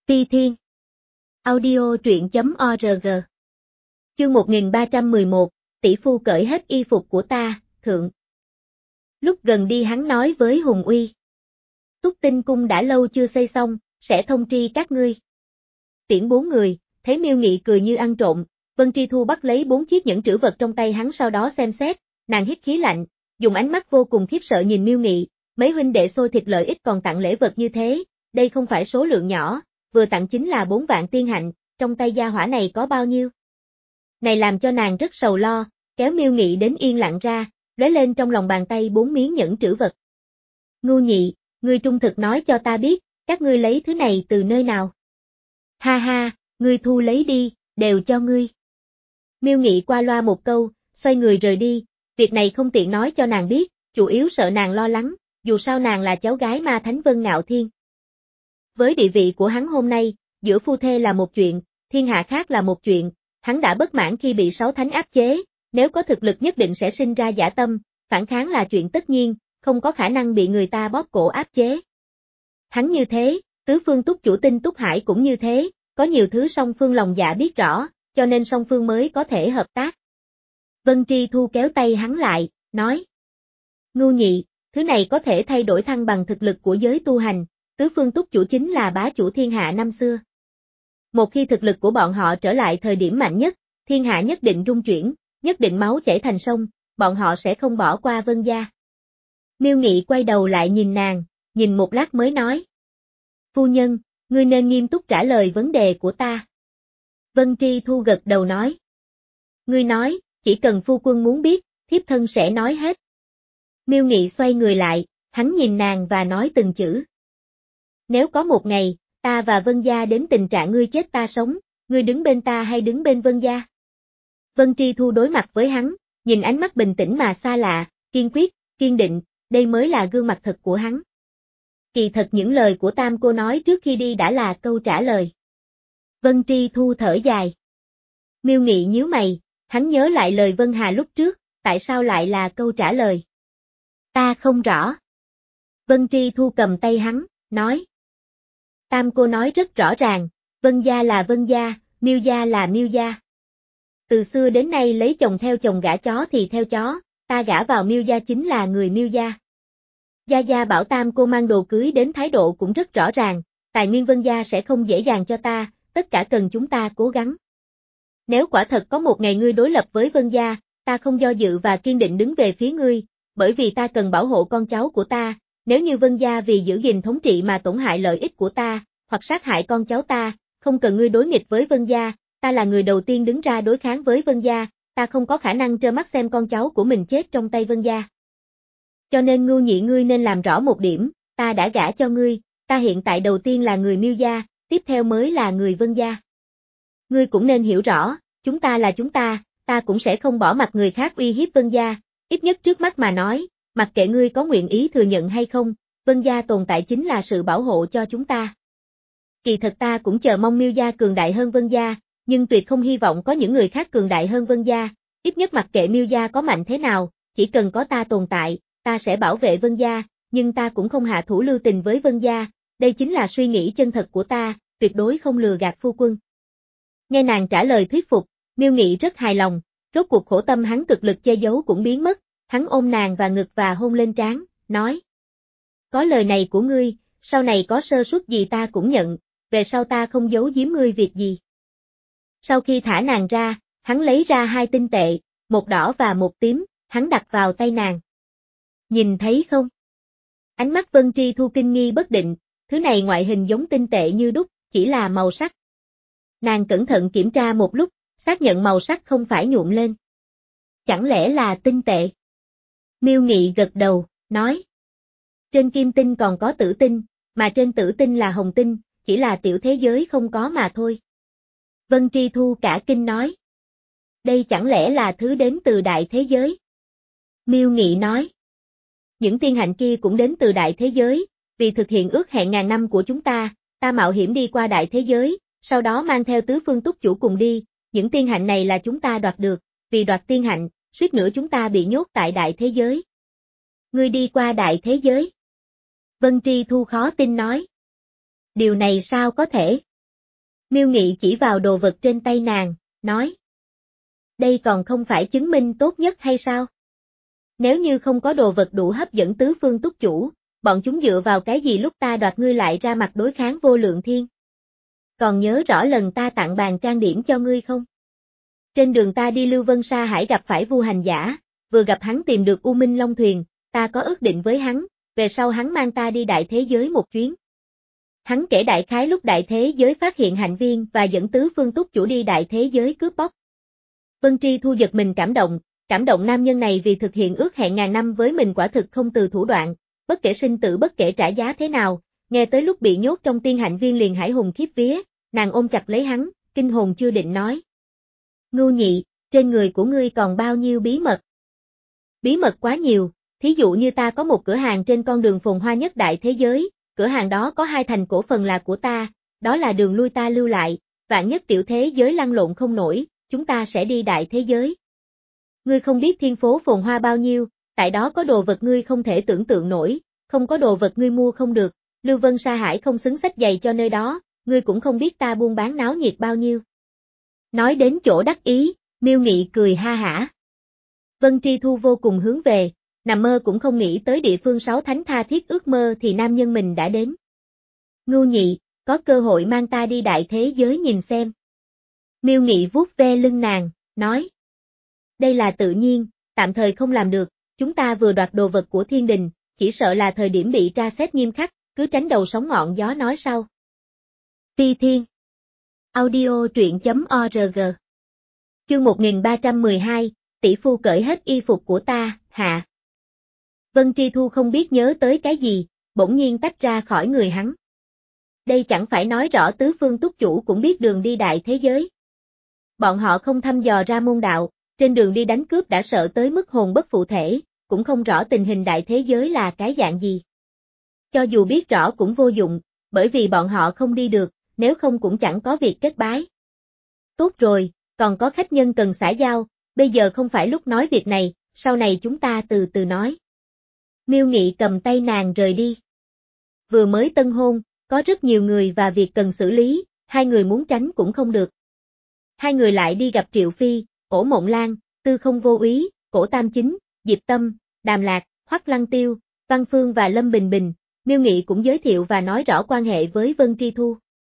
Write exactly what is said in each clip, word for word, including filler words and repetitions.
Ti Thiên. Audio truyện chấm org. Chương một nghìn ba trăm mười một, tỷ phu cởi hết y phục của ta, thượng. Lúc gần đi hắn nói với Hùng Uy. Túc Tinh cung đã lâu chưa xây xong, sẽ thông tri các ngươi. Tiễn bốn người, thấy Miêu Nghị cười như ăn trộm, Vân Tri Thu bắt lấy bốn chiếc nhẫn trữ vật trong tay hắn sau đó xem xét, nàng hít khí lạnh, dùng ánh mắt vô cùng khiếp sợ nhìn Miêu Nghị, mấy huynh đệ xôi thịt lợi ích còn tặng lễ vật như thế, đây không phải số lượng nhỏ, vừa tặng chính là bốn vạn tiên hạnh, trong tay gia hỏa này có bao nhiêu? Này làm cho nàng rất sầu lo, kéo Miêu Nghị đến yên lặng ra, lóe lên trong lòng bàn tay bốn miếng nhẫn trữ vật. Ngu Nhị, ngươi trung thực nói cho ta biết, các ngươi lấy thứ này từ nơi nào? Ha ha, ngươi thu lấy đi, đều cho ngươi. Miêu Nghị qua loa một câu, xoay người rời đi, việc này không tiện nói cho nàng biết, chủ yếu sợ nàng lo lắng, dù sao nàng là cháu gái Ma Thánh Vân Ngạo Thiên. Với địa vị của hắn hôm nay, giữa phu thê là một chuyện, thiên hạ khác là một chuyện, hắn đã bất mãn khi bị sáu thánh áp chế, nếu có thực lực nhất định sẽ sinh ra dã tâm, phản kháng là chuyện tất nhiên, không có khả năng bị người ta bóp cổ áp chế. Hắn như thế, tứ phương Túc Chủ Tinh Túc Hải cũng như thế, có nhiều thứ song phương lòng dạ biết rõ, cho nên song phương mới có thể hợp tác. Vân Tri Thu kéo tay hắn lại, nói. Ngu Nhị, thứ này có thể thay đổi thăng bằng thực lực của giới tu hành, tứ phương Túc Chủ chính là bá chủ thiên hạ năm xưa. Một khi thực lực của bọn họ trở lại thời điểm mạnh nhất, thiên hạ nhất định rung chuyển, nhất định máu chảy thành sông, bọn họ sẽ không bỏ qua Vân gia. Miêu Nghị quay đầu lại nhìn nàng, nhìn một lát mới nói. Phu nhân, ngươi nên nghiêm túc trả lời vấn đề của ta. Vân Tri Thu gật đầu nói. Ngươi nói, chỉ cần phu quân muốn biết, thiếp thân sẽ nói hết. Miêu Nghị xoay người lại, hắn nhìn nàng và nói từng chữ. Nếu có một ngày, ta và Vân gia đến tình trạng ngươi chết ta sống, ngươi đứng bên ta hay đứng bên Vân gia? Vân Tri Thu đối mặt với hắn, nhìn ánh mắt bình tĩnh mà xa lạ, kiên quyết, kiên định, đây mới là gương mặt thật của hắn. Kỳ thật những lời của Tam cô nói trước khi đi đã là câu trả lời. Vân Tri Thu thở dài. Miêu Nghị nhíu mày, hắn nhớ lại lời Vân Hà lúc trước, tại sao lại là câu trả lời? Ta không rõ. Vân Tri Thu cầm tay hắn, nói. Tam cô nói rất rõ ràng, Vân gia là Vân gia, Miêu gia là Miêu gia. Từ xưa đến nay lấy chồng theo chồng gả chó thì theo chó, ta gả vào Miêu gia chính là người Miêu gia. Gia Gia bảo Tam cô mang đồ cưới đến thái độ cũng rất rõ ràng, tài nguyên Vân gia sẽ không dễ dàng cho ta, tất cả cần chúng ta cố gắng. Nếu quả thật có một ngày ngươi đối lập với Vân gia, ta không do dự và kiên định đứng về phía ngươi, bởi vì ta cần bảo hộ con cháu của ta, nếu như Vân gia vì giữ gìn thống trị mà tổn hại lợi ích của ta, hoặc sát hại con cháu ta, không cần ngươi đối nghịch với Vân gia, ta là người đầu tiên đứng ra đối kháng với Vân gia, ta không có khả năng trơ mắt xem con cháu của mình chết trong tay Vân gia. Cho nên Ngưu Nhị ngươi nên làm rõ một điểm, ta đã gả cho ngươi, ta hiện tại đầu tiên là người Miêu gia, tiếp theo mới là người Vân gia. Ngươi cũng nên hiểu rõ, chúng ta là chúng ta, ta cũng sẽ không bỏ mặc người khác uy hiếp Vân gia, ít nhất trước mắt mà nói, mặc kệ ngươi có nguyện ý thừa nhận hay không, Vân gia tồn tại chính là sự bảo hộ cho chúng ta. Kỳ thật ta cũng chờ mong Miêu gia cường đại hơn Vân gia, nhưng tuyệt không hy vọng có những người khác cường đại hơn Vân gia, ít nhất mặc kệ Miêu gia có mạnh thế nào, chỉ cần có ta tồn tại, ta sẽ bảo vệ Vân gia, nhưng ta cũng không hạ thủ lưu tình với Vân gia, đây chính là suy nghĩ chân thật của ta, tuyệt đối không lừa gạt phu quân. Nghe nàng trả lời thuyết phục, Miêu Nghị rất hài lòng, rốt cuộc khổ tâm hắn cực lực che giấu cũng biến mất, hắn ôm nàng và ngực và hôn lên trán, nói. Có lời này của ngươi, sau này có sơ suất gì ta cũng nhận, về sau ta không giấu giếm ngươi việc gì. Sau khi thả nàng ra, hắn lấy ra hai tinh tệ, một đỏ và một tím, hắn đặt vào tay nàng. Nhìn thấy không? Ánh mắt Vân Tri Thu kinh nghi bất định, thứ này ngoại hình giống tinh tệ như đúc, chỉ là màu sắc. Nàng cẩn thận kiểm tra một lúc, xác nhận màu sắc không phải nhuộm lên. Chẳng lẽ là tinh tệ? Miêu Nghị gật đầu, nói. Trên kim tinh còn có tử tinh, mà trên tử tinh là hồng tinh, chỉ là tiểu thế giới không có mà thôi. Vân Tri Thu cả kinh nói. Đây chẳng lẽ là thứ đến từ đại thế giới? Miêu Nghị nói. Những tiên hạnh kia cũng đến từ đại thế giới, vì thực hiện ước hẹn ngàn năm của chúng ta, ta mạo hiểm đi qua đại thế giới, sau đó mang theo tứ phương Túc Chủ cùng đi, những tiên hạnh này là chúng ta đoạt được, vì đoạt tiên hạnh, suýt nữa chúng ta bị nhốt tại đại thế giới. Ngươi đi qua đại thế giới? Vân Tri Thu khó tin nói. Điều này sao có thể? Miêu Nghị chỉ vào đồ vật trên tay nàng, nói. Đây còn không phải chứng minh tốt nhất hay sao? Nếu như không có đồ vật đủ hấp dẫn tứ phương túc chủ, bọn chúng dựa vào cái gì lúc ta đoạt ngươi lại ra mặt đối kháng vô lượng thiên? Còn nhớ rõ lần ta tặng bàn trang điểm cho ngươi không? Trên đường ta đi Lưu Vân Sa Hải gặp phải Vu Hành Giả, vừa gặp hắn tìm được U Minh Long Thuyền, ta có ước định với hắn, về sau hắn mang ta đi đại thế giới một chuyến. Hắn kể đại khái lúc đại thế giới phát hiện Hạnh Viên và dẫn tứ phương túc chủ đi đại thế giới cướp bóc. Vân Tri Thu giật mình cảm động, cảm động nam nhân này vì thực hiện ước hẹn ngàn năm với mình quả thực không từ thủ đoạn, bất kể sinh tử bất kể trả giá thế nào, nghe tới lúc bị nhốt trong tiên Hạnh Viên liền hải hùng khiếp vía, nàng ôm chặt lấy hắn, kinh hồn chưa định nói. Ngưu Nhị, trên người của ngươi còn bao nhiêu bí mật? Bí mật quá nhiều, thí dụ như ta có một cửa hàng trên con đường phồn hoa nhất đại thế giới, cửa hàng đó có hai thành cổ phần là của ta, đó là đường lui ta lưu lại, vạn nhất tiểu thế giới lăn lộn không nổi, chúng ta sẽ đi đại thế giới. Ngươi không biết thiên phố phồn hoa bao nhiêu, tại đó có đồ vật ngươi không thể tưởng tượng nổi, không có đồ vật ngươi mua không được, Lưu Vân Sa Hải không xứng xách giày cho nơi đó, ngươi cũng không biết ta buôn bán náo nhiệt bao nhiêu. Nói đến chỗ đắc ý, Miêu Nghị cười ha hả. Vân Tri Thu vô cùng hướng về, nằm mơ cũng không nghĩ tới địa phương sáu thánh tha thiết ước mơ thì nam nhân mình đã đến. Ngưu Nhị, có cơ hội mang ta đi đại thế giới nhìn xem. Miêu Nghị vuốt ve lưng nàng, nói. Đây là tự nhiên, tạm thời không làm được, chúng ta vừa đoạt đồ vật của thiên đình, chỉ sợ là thời điểm bị tra xét nghiêm khắc, cứ tránh đầu sóng ngọn gió nói sau. Ti Thiên Audio truyện.org Chương một nghìn ba trăm mười hai, tỷ phu cởi hết y phục của ta, hạ. Vân Tri Thu không biết nhớ tới cái gì, bỗng nhiên tách ra khỏi người hắn. Đây chẳng phải nói rõ tứ phương túc chủ cũng biết đường đi đại thế giới. Bọn họ không thăm dò ra môn đạo, trên đường đi đánh cướp đã sợ tới mức hồn bất phụ thể, cũng không rõ tình hình đại thế giới là cái dạng gì. Cho dù biết rõ cũng vô dụng, bởi vì bọn họ không đi được, nếu không cũng chẳng có việc kết bái. Tốt rồi, còn có khách nhân cần xã giao, bây giờ không phải lúc nói việc này, sau này chúng ta từ từ nói. Miêu Nghị cầm tay nàng rời đi. Vừa mới tân hôn, có rất nhiều người và việc cần xử lý, hai người muốn tránh cũng không được. Hai người lại đi gặp Triệu Phi, Ổ Mộng Lan, Tư Không Vô Úy, Cổ Tam Chính, Diệp Tâm, Đàm Lạc, Hoắc Lăng Tiêu, Văn Phương và Lâm Bình Bình. Miêu Nghị cũng giới thiệu và nói rõ quan hệ với Vân Tri Thu.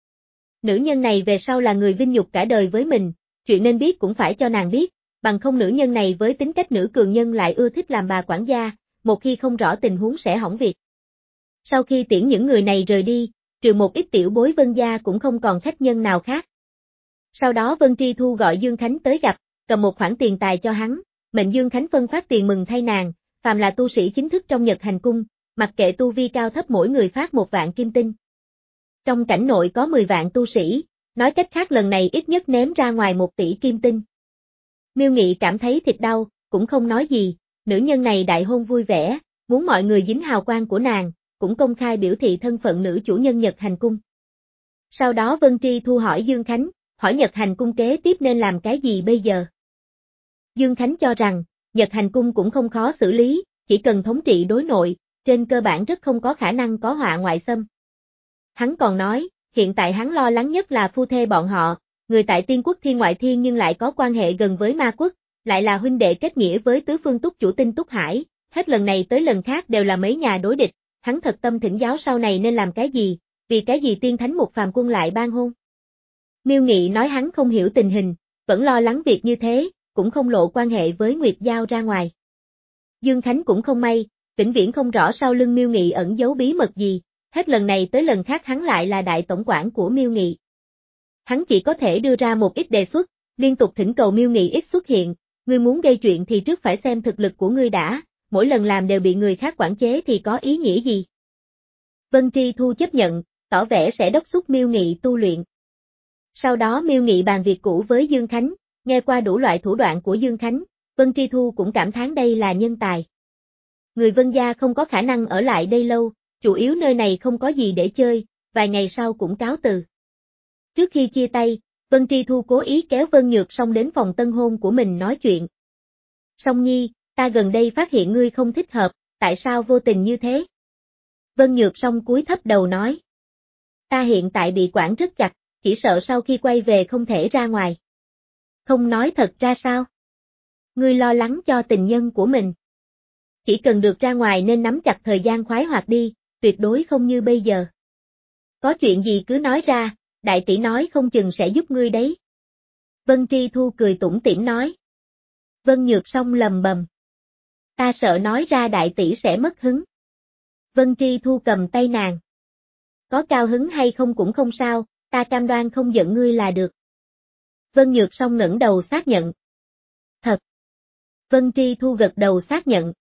Nữ nhân này về sau là người vinh nhục cả đời với mình, chuyện nên biết cũng phải cho nàng biết, bằng không nữ nhân này với tính cách nữ cường nhân lại ưa thích làm bà quản gia, một khi không rõ tình huống sẽ hỏng việc. Sau khi tiễn những người này rời đi, trừ một ít tiểu bối Vân gia cũng không còn khách nhân nào khác. Sau đó Vân Tri Thu gọi Dương Khánh tới gặp, cầm một khoản tiền tài cho hắn, mệnh Dương Khánh phân phát tiền mừng thay nàng, phàm là tu sĩ chính thức trong Nhật Hành Cung, mặc kệ tu vi cao thấp mỗi người phát một vạn kim tinh. Trong cảnh nội có mười vạn tu sĩ, nói cách khác lần này ít nhất ném ra ngoài một tỷ kim tinh. Miêu Nghị cảm thấy thịt đau, cũng không nói gì, nữ nhân này đại hôn vui vẻ, muốn mọi người dính hào quang của nàng, cũng công khai biểu thị thân phận nữ chủ nhân Nhật Hành Cung. Sau đó Vân Tri Thu hỏi Dương Khánh, hỏi Nhật Hành Cung kế tiếp nên làm cái gì bây giờ? Dương Khánh cho rằng, Nhật Hành Cung cũng không khó xử lý, chỉ cần thống trị đối nội, trên cơ bản rất không có khả năng có họa ngoại xâm. Hắn còn nói, hiện tại hắn lo lắng nhất là phu thê bọn họ, người tại Tiên Quốc Thiên Ngoại Thiên nhưng lại có quan hệ gần với Ma Quốc, lại là huynh đệ kết nghĩa với tứ phương túc chủ Tinh Túc Hải, hết lần này tới lần khác đều là mấy nhà đối địch, hắn thật tâm thỉnh giáo sau này nên làm cái gì, vì cái gì tiên thánh một phàm quân lại ban hôn. Miêu Nghị nói hắn không hiểu tình hình, vẫn lo lắng việc như thế, cũng không lộ quan hệ với Nguyệt Giao ra ngoài. Dương Khánh cũng không may, vĩnh viễn không rõ sau lưng Miêu Nghị ẩn giấu bí mật gì, hết lần này tới lần khác hắn lại là đại tổng quản của Miêu Nghị. Hắn chỉ có thể đưa ra một ít đề xuất, liên tục thỉnh cầu Miêu Nghị ít xuất hiện, ngươi muốn gây chuyện thì trước phải xem thực lực của ngươi đã, mỗi lần làm đều bị người khác quản chế thì có ý nghĩa gì. Vân Tri Thu chấp nhận, tỏ vẻ sẽ đốc thúc Miêu Nghị tu luyện. Sau đó Miêu Nghị bàn việc cũ với Dương Khánh, nghe qua đủ loại thủ đoạn của Dương Khánh, Vân Tri Thu cũng cảm thán đây là nhân tài. Người Vân gia không có khả năng ở lại đây lâu, chủ yếu nơi này không có gì để chơi, vài ngày sau cũng cáo từ. Trước khi chia tay, Vân Tri Thu cố ý kéo Vân Nhược Song đến phòng tân hôn của mình nói chuyện. Song Nhi, ta gần đây phát hiện ngươi không thích hợp, tại sao vô tình như thế? Vân Nhược Song cúi thấp đầu nói. Ta hiện tại bị quản rất chặt, chỉ sợ sau khi quay về không thể ra ngoài. Không nói thật ra sao? Ngươi lo lắng cho tình nhân của mình. Chỉ cần được ra ngoài nên nắm chặt thời gian khoái hoạt đi, tuyệt đối không như bây giờ. Có chuyện gì cứ nói ra, đại tỷ nói không chừng sẽ giúp ngươi đấy. Vân Tri Thu cười tủm tỉm nói. Vân Nhược Song lầm bầm. Ta sợ nói ra đại tỷ sẽ mất hứng. Vân Tri Thu cầm tay nàng. Có cao hứng hay không cũng không sao, ta cam đoan không giận ngươi là được. Vân Nhược Song ngẩng đầu xác nhận. Thật. Vân Tri Thu gật đầu xác nhận.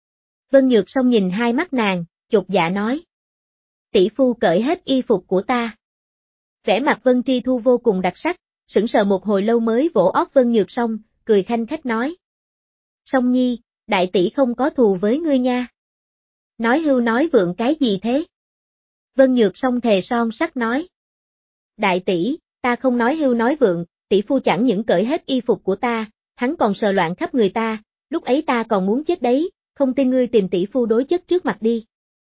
Vân Nhược Song nhìn hai mắt nàng, chột dạ nói. Tỷ phu cởi hết y phục của ta. Vẻ mặt Vân Tri Thu vô cùng đặc sắc, sững sờ một hồi lâu mới vỗ óc Vân Nhược Song, cười khanh khách nói. Song Nhi, đại tỷ không có thù với ngươi nha. Nói hưu nói vượng cái gì thế? Vân Nhược Song thề son sắt nói. Đại tỷ, ta không nói hưu nói vượng, tỷ phu chẳng những cởi hết y phục của ta, hắn còn sờ loạn khắp người ta, lúc ấy ta còn muốn chết đấy, không tin ngươi tìm tỷ phu đối chất trước mặt đi.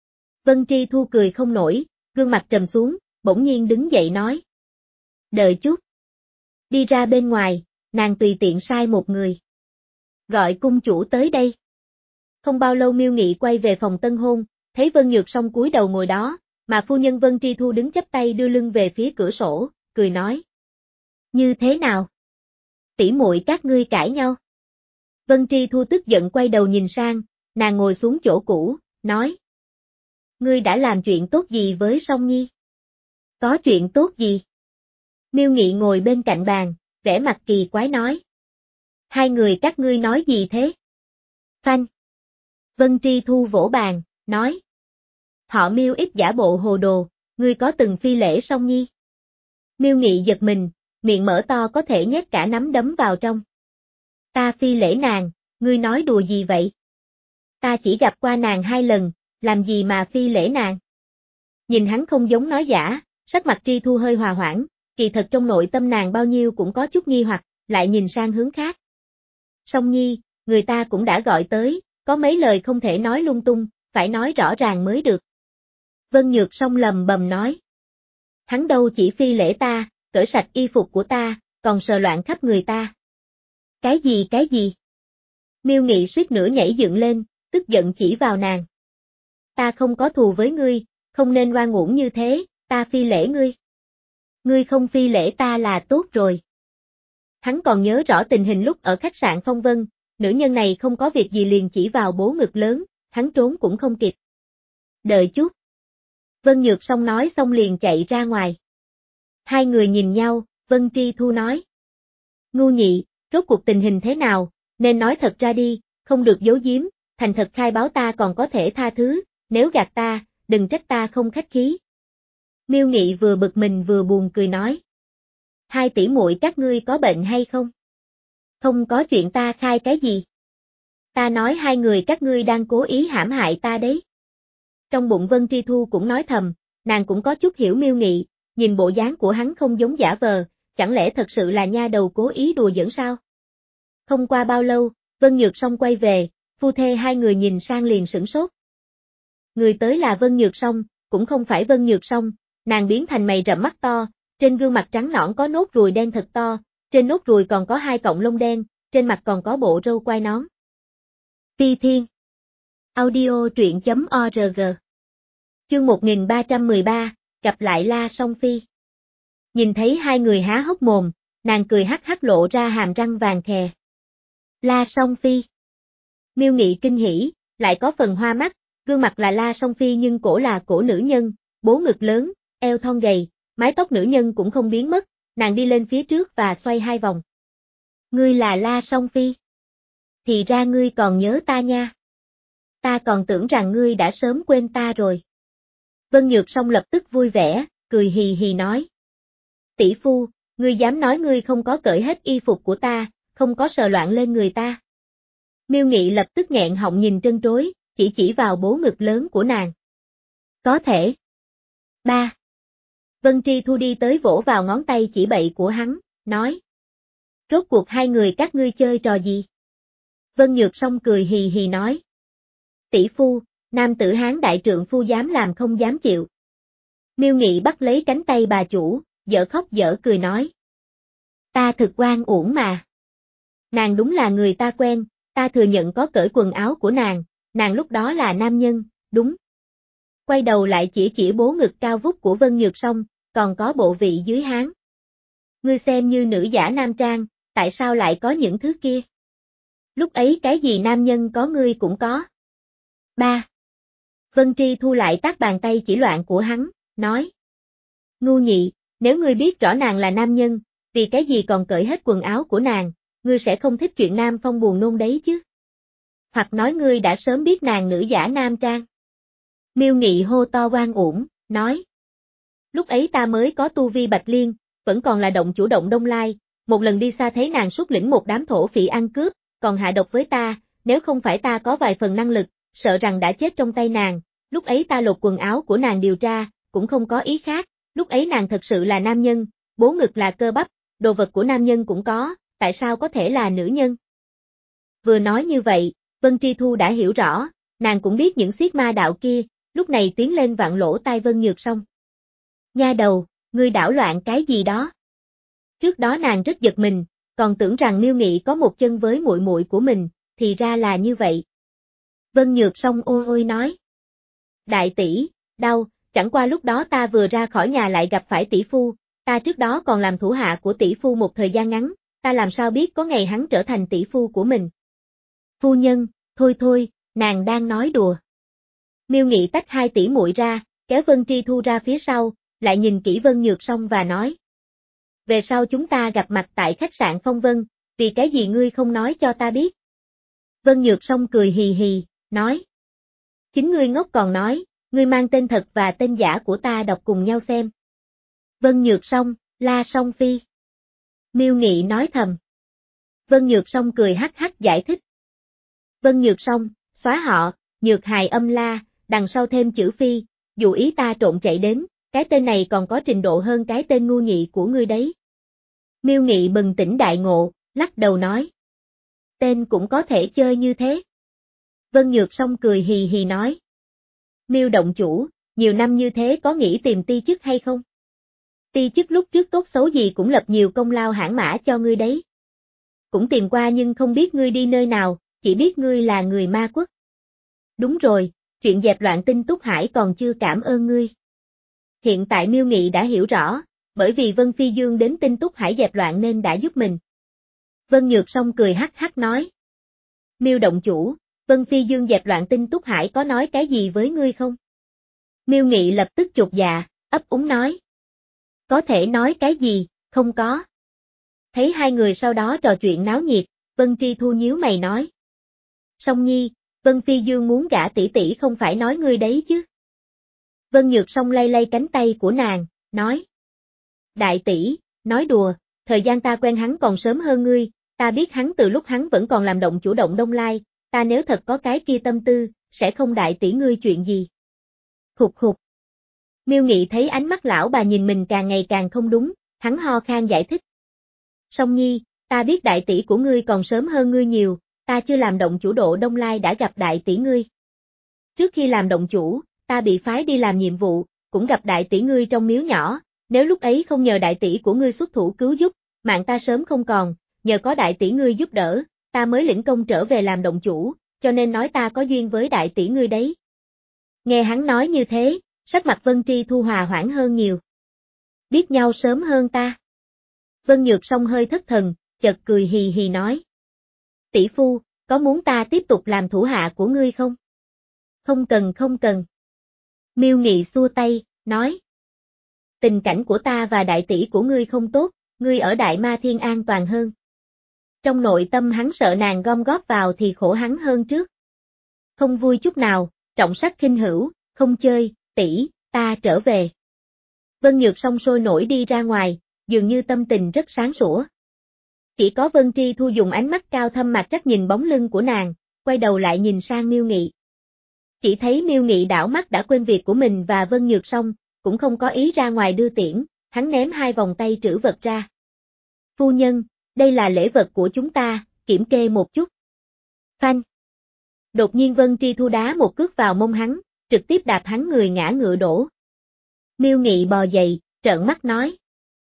Vân Tri Thu cười không nổi, gương mặt trầm xuống, bỗng nhiên đứng dậy nói. Đợi chút. Đi ra bên ngoài, nàng tùy tiện sai một người. Gọi cung chủ tới đây. Không bao lâu Miêu Nghị quay về phòng tân hôn, thấy Vân Nhược Song cúi đầu ngồi đó, mà phu nhân Vân Tri Thu đứng chắp tay đưa lưng về phía cửa sổ, cười nói. Như thế nào? Tỷ muội các ngươi cãi nhau. Vân Tri Thu tức giận quay đầu nhìn sang, nàng ngồi xuống chỗ cũ, nói. Ngươi đã làm chuyện tốt gì với Song Nhi? Có chuyện tốt gì? Miêu Nghị ngồi bên cạnh bàn, vẻ mặt kỳ quái nói. Hai người các ngươi nói gì thế? Phanh. Vân Tri Thu vỗ bàn, nói. Họ Miêu ít giả bộ hồ đồ, ngươi có từng phi lễ Song Nhi? Miêu Nghị giật mình, miệng mở to có thể nhét cả nắm đấm vào trong. Ta phi lễ nàng, ngươi nói đùa gì vậy? Ta chỉ gặp qua nàng hai lần, làm gì mà phi lễ nàng? Nhìn hắn không giống nói giả, sắc mặt Tri Thu hơi hòa hoãn, kỳ thật trong nội tâm nàng bao nhiêu cũng có chút nghi hoặc, lại nhìn sang hướng khác. Song Nhi, người ta cũng đã gọi tới, có mấy lời không thể nói lung tung, phải nói rõ ràng mới được. Vân Nhược Song lầm bầm nói. Hắn đâu chỉ phi lễ ta, cởi sạch y phục của ta, còn sờ loạn khắp người ta. Cái gì cái gì? Miêu Nghị suýt nữa nhảy dựng lên, tức giận chỉ vào nàng. Ta không có thù với ngươi, không nên oan uổng như thế, ta phi lễ ngươi. Ngươi không phi lễ ta là tốt rồi. Hắn còn nhớ rõ tình hình lúc ở khách sạn Phong Vân, nữ nhân này không có việc gì liền chỉ vào bố ngực lớn, hắn trốn cũng không kịp. Đợi chút. Vân Nhược Song nói xong liền chạy ra ngoài. Hai người nhìn nhau, Vân Tri Thu nói. Ngu nhị, rốt cuộc tình hình thế nào, nên nói thật ra đi, không được giấu giếm, thành thật khai báo ta còn có thể tha thứ, nếu gạt ta, đừng trách ta không khách khí. Miêu Nghị vừa bực mình vừa buồn cười nói. Hai tỷ muội các ngươi có bệnh hay không? Không có chuyện ta khai cái gì. Ta nói hai người các ngươi đang cố ý hãm hại ta đấy. Trong bụng Vân Tri Thu cũng nói thầm, nàng cũng có chút hiểu Miêu Nghị, nhìn bộ dáng của hắn không giống giả vờ, chẳng lẽ thật sự là nha đầu cố ý đùa giỡn sao? Không qua bao lâu, Vân Nhược Song quay về, phu thê hai người nhìn sang liền sửng sốt. Người tới là Vân Nhược Song, cũng không phải Vân Nhược Song, nàng biến thành mày rậm mắt to, trên gương mặt trắng nõn có nốt ruồi đen thật to, trên nốt ruồi còn có hai cọng lông đen, trên mặt còn có bộ râu quai nón. Phi Thiên Audio truyện chấm org Chương một nghìn ba trăm mười ba, gặp lại La Song Phi. Nhìn thấy hai người há hốc mồm, nàng cười hắc hắc lộ ra hàm răng vàng khè. La Song Phi. Miêu Nghị kinh hỉ, lại có phần hoa mắt, gương mặt là La Song Phi nhưng cổ là cổ nữ nhân, bố ngực lớn, eo thon gầy, mái tóc nữ nhân cũng không biến mất, nàng đi lên phía trước và xoay hai vòng. Ngươi là La Song Phi. Thì ra ngươi còn nhớ ta nha. Ta còn tưởng rằng ngươi đã sớm quên ta rồi. Vân Nhược Song lập tức vui vẻ, cười hì hì nói. Tỷ phu, ngươi dám nói ngươi không có cởi hết y phục của ta, không có sờ loạn lên người ta. Miêu Nghị lập tức nghẹn họng nhìn trân trối, chỉ chỉ vào bố ngực lớn của nàng. Có thể. Ba. Vân Tri Thu đi tới vỗ vào ngón tay chỉ bậy của hắn, nói. Rốt cuộc hai người các ngươi chơi trò gì? Vân Nhược Song cười hì hì nói. Tỷ phu, nam tử Hán đại trượng phu dám làm không dám chịu. Miêu Nghị bắt lấy cánh tay bà chủ, dở khóc dở cười nói. Ta thực oan uổng mà. Nàng đúng là người ta quen, ta thừa nhận có cởi quần áo của nàng, nàng lúc đó là nam nhân, đúng. Quay đầu lại chỉ chỉ bố ngực cao vút của Vân Nhược Song, còn có bộ vị dưới háng. Ngươi xem như nữ giả nam trang, tại sao lại có những thứ kia? Lúc ấy cái gì nam nhân có ngươi cũng có. ba. Vân Tri Thu lại tát bàn tay chỉ loạn của hắn, nói. Ngu nhị, nếu ngươi biết rõ nàng là nam nhân, vì cái gì còn cởi hết quần áo của nàng, ngươi sẽ không thích chuyện nam phong buồn nôn đấy chứ? Hoặc nói ngươi đã sớm biết nàng nữ giả nam trang. Miêu Nghị hô to oan uổng, nói. Lúc ấy ta mới có tu vi bạch liên, vẫn còn là động chủ động Đông Lai, một lần đi xa thấy nàng xuất lĩnh một đám thổ phỉ ăn cướp, còn hạ độc với ta, nếu không phải ta có vài phần năng lực, sợ rằng đã chết trong tay nàng, lúc ấy ta lột quần áo của nàng điều tra, cũng không có ý khác, lúc ấy nàng thật sự là nam nhân, bố ngực là cơ bắp, đồ vật của nam nhân cũng có, tại sao có thể là nữ nhân? Vừa nói như vậy, Vân Tri Thu đã hiểu rõ, nàng cũng biết những xiết ma đạo kia, lúc này tiến lên vặn lỗ tai Vân Nhược Song. Nha đầu, ngươi đảo loạn cái gì đó? Trước đó nàng rất giật mình, còn tưởng rằng Miêu Nghị có một chân với muội muội của mình, thì ra là như vậy. Vân Nhược Song ôi ôi nói. Đại tỷ, đau, chẳng qua lúc đó ta vừa ra khỏi nhà lại gặp phải tỷ phu, ta trước đó còn làm thủ hạ của tỷ phu một thời gian ngắn, ta làm sao biết có ngày hắn trở thành tỷ phu của mình. Phu nhân, thôi thôi, nàng đang nói đùa. Miêu Nghị tách hai tỷ muội ra, kéo Vân Tri Thu ra phía sau, lại nhìn kỹ Vân Nhược Song và nói. Về sau chúng ta gặp mặt tại khách sạn Phong Vân, vì cái gì ngươi không nói cho ta biết? Vân Nhược Song cười hì hì, nói. Chính ngươi ngốc còn nói, ngươi mang tên thật và tên giả của ta đọc cùng nhau xem. Vân Nhược Song, La Song Phi. Miêu Nghị nói thầm. Vân Nhược Song cười hắc hắc giải thích. Vân Nhược Song, xóa họ, Nhược hài âm La, đằng sau thêm chữ Phi, dù ý ta trộn chạy đến, cái tên này còn có trình độ hơn cái tên ngu nhị của ngươi đấy. Miêu Nghị bừng tỉnh đại ngộ, lắc đầu nói. Tên cũng có thể chơi như thế. Vân Nhược Song cười hì hì nói. Miêu động chủ, nhiều năm như thế có nghĩ tìm ti chức hay không? Ti chức lúc trước tốt xấu gì cũng lập nhiều công lao hãn mã cho ngươi đấy. Cũng tìm qua nhưng không biết ngươi đi nơi nào, chỉ biết ngươi là người ma quốc. Đúng rồi, chuyện dẹp loạn Tinh Túc Hải còn chưa cảm ơn ngươi. Hiện tại Miêu Nghị đã hiểu rõ, bởi vì Vân Phi Dương đến Tinh Túc Hải dẹp loạn nên đã giúp mình. Vân Nhược Song cười hắc hắc nói. Miêu động chủ, Vân Phi Dương dẹp loạn Tinh Túc Hải có nói cái gì với ngươi không? Miêu Nghị lập tức chột dạ, ấp úng nói. Có thể nói cái gì, không có. Thấy hai người sau đó trò chuyện náo nhiệt, Vân Tri Thu nhíu mày nói. Song Nhi, Vân Phi Dương muốn gả tỷ tỷ không phải nói ngươi đấy chứ. Vân Nhược Song lay lay cánh tay của nàng, nói. Đại tỷ, nói đùa, thời gian ta quen hắn còn sớm hơn ngươi, ta biết hắn từ lúc hắn vẫn còn làm động chủ động Đông Lai, ta nếu thật có cái kia tâm tư, sẽ không đại tỷ ngươi chuyện gì. Khục khục. Miêu Nghị thấy ánh mắt lão bà nhìn mình càng ngày càng không đúng, hắn ho khan giải thích. Song Nhi, ta biết đại tỷ của ngươi còn sớm hơn ngươi nhiều, ta chưa làm động chủ độ Đông Lai đã gặp đại tỷ ngươi. Trước khi làm động chủ, ta bị phái đi làm nhiệm vụ, cũng gặp đại tỷ ngươi trong miếu nhỏ, nếu lúc ấy không nhờ đại tỷ của ngươi xuất thủ cứu giúp, mạng ta sớm không còn, nhờ có đại tỷ ngươi giúp đỡ, ta mới lĩnh công trở về làm động chủ, cho nên nói ta có duyên với đại tỷ ngươi đấy. Nghe hắn nói như thế, sắc mặt Vân Tri Thu hòa hoãn hơn nhiều. Biết nhau sớm hơn ta. Vân Nhược Song hơi thất thần, chợt cười hì hì nói. Tỷ phu, có muốn ta tiếp tục làm thủ hạ của ngươi không? Không cần không cần. Miêu Nghị xua tay, nói. Tình cảnh của ta và đại tỷ của ngươi không tốt, ngươi ở Đại Ma Thiên an toàn hơn. Trong nội tâm hắn sợ nàng gom góp vào thì khổ hắn hơn trước. Không vui chút nào, trọng sắc khinh hữu, không chơi, tỷ, ta trở về. Vân Nhược Song sôi nổi đi ra ngoài, dường như tâm tình rất sáng sủa. Chỉ có Vân Tri Thu dùng ánh mắt cao thâm mặt chắc nhìn bóng lưng của nàng, quay đầu lại nhìn sang Miêu Nghị. Chỉ thấy Miêu Nghị đảo mắt đã quên việc của mình và Vân Nhược Song, cũng không có ý ra ngoài đưa tiễn, hắn ném hai vòng tay trữ vật ra. Phu nhân, đây là lễ vật của chúng ta, kiểm kê một chút. Phanh. Đột nhiên Vân Tri Thu đá một cước vào mông hắn, trực tiếp đạp hắn người ngã ngựa đổ. Miêu Nghị bò dậy, trợn mắt nói.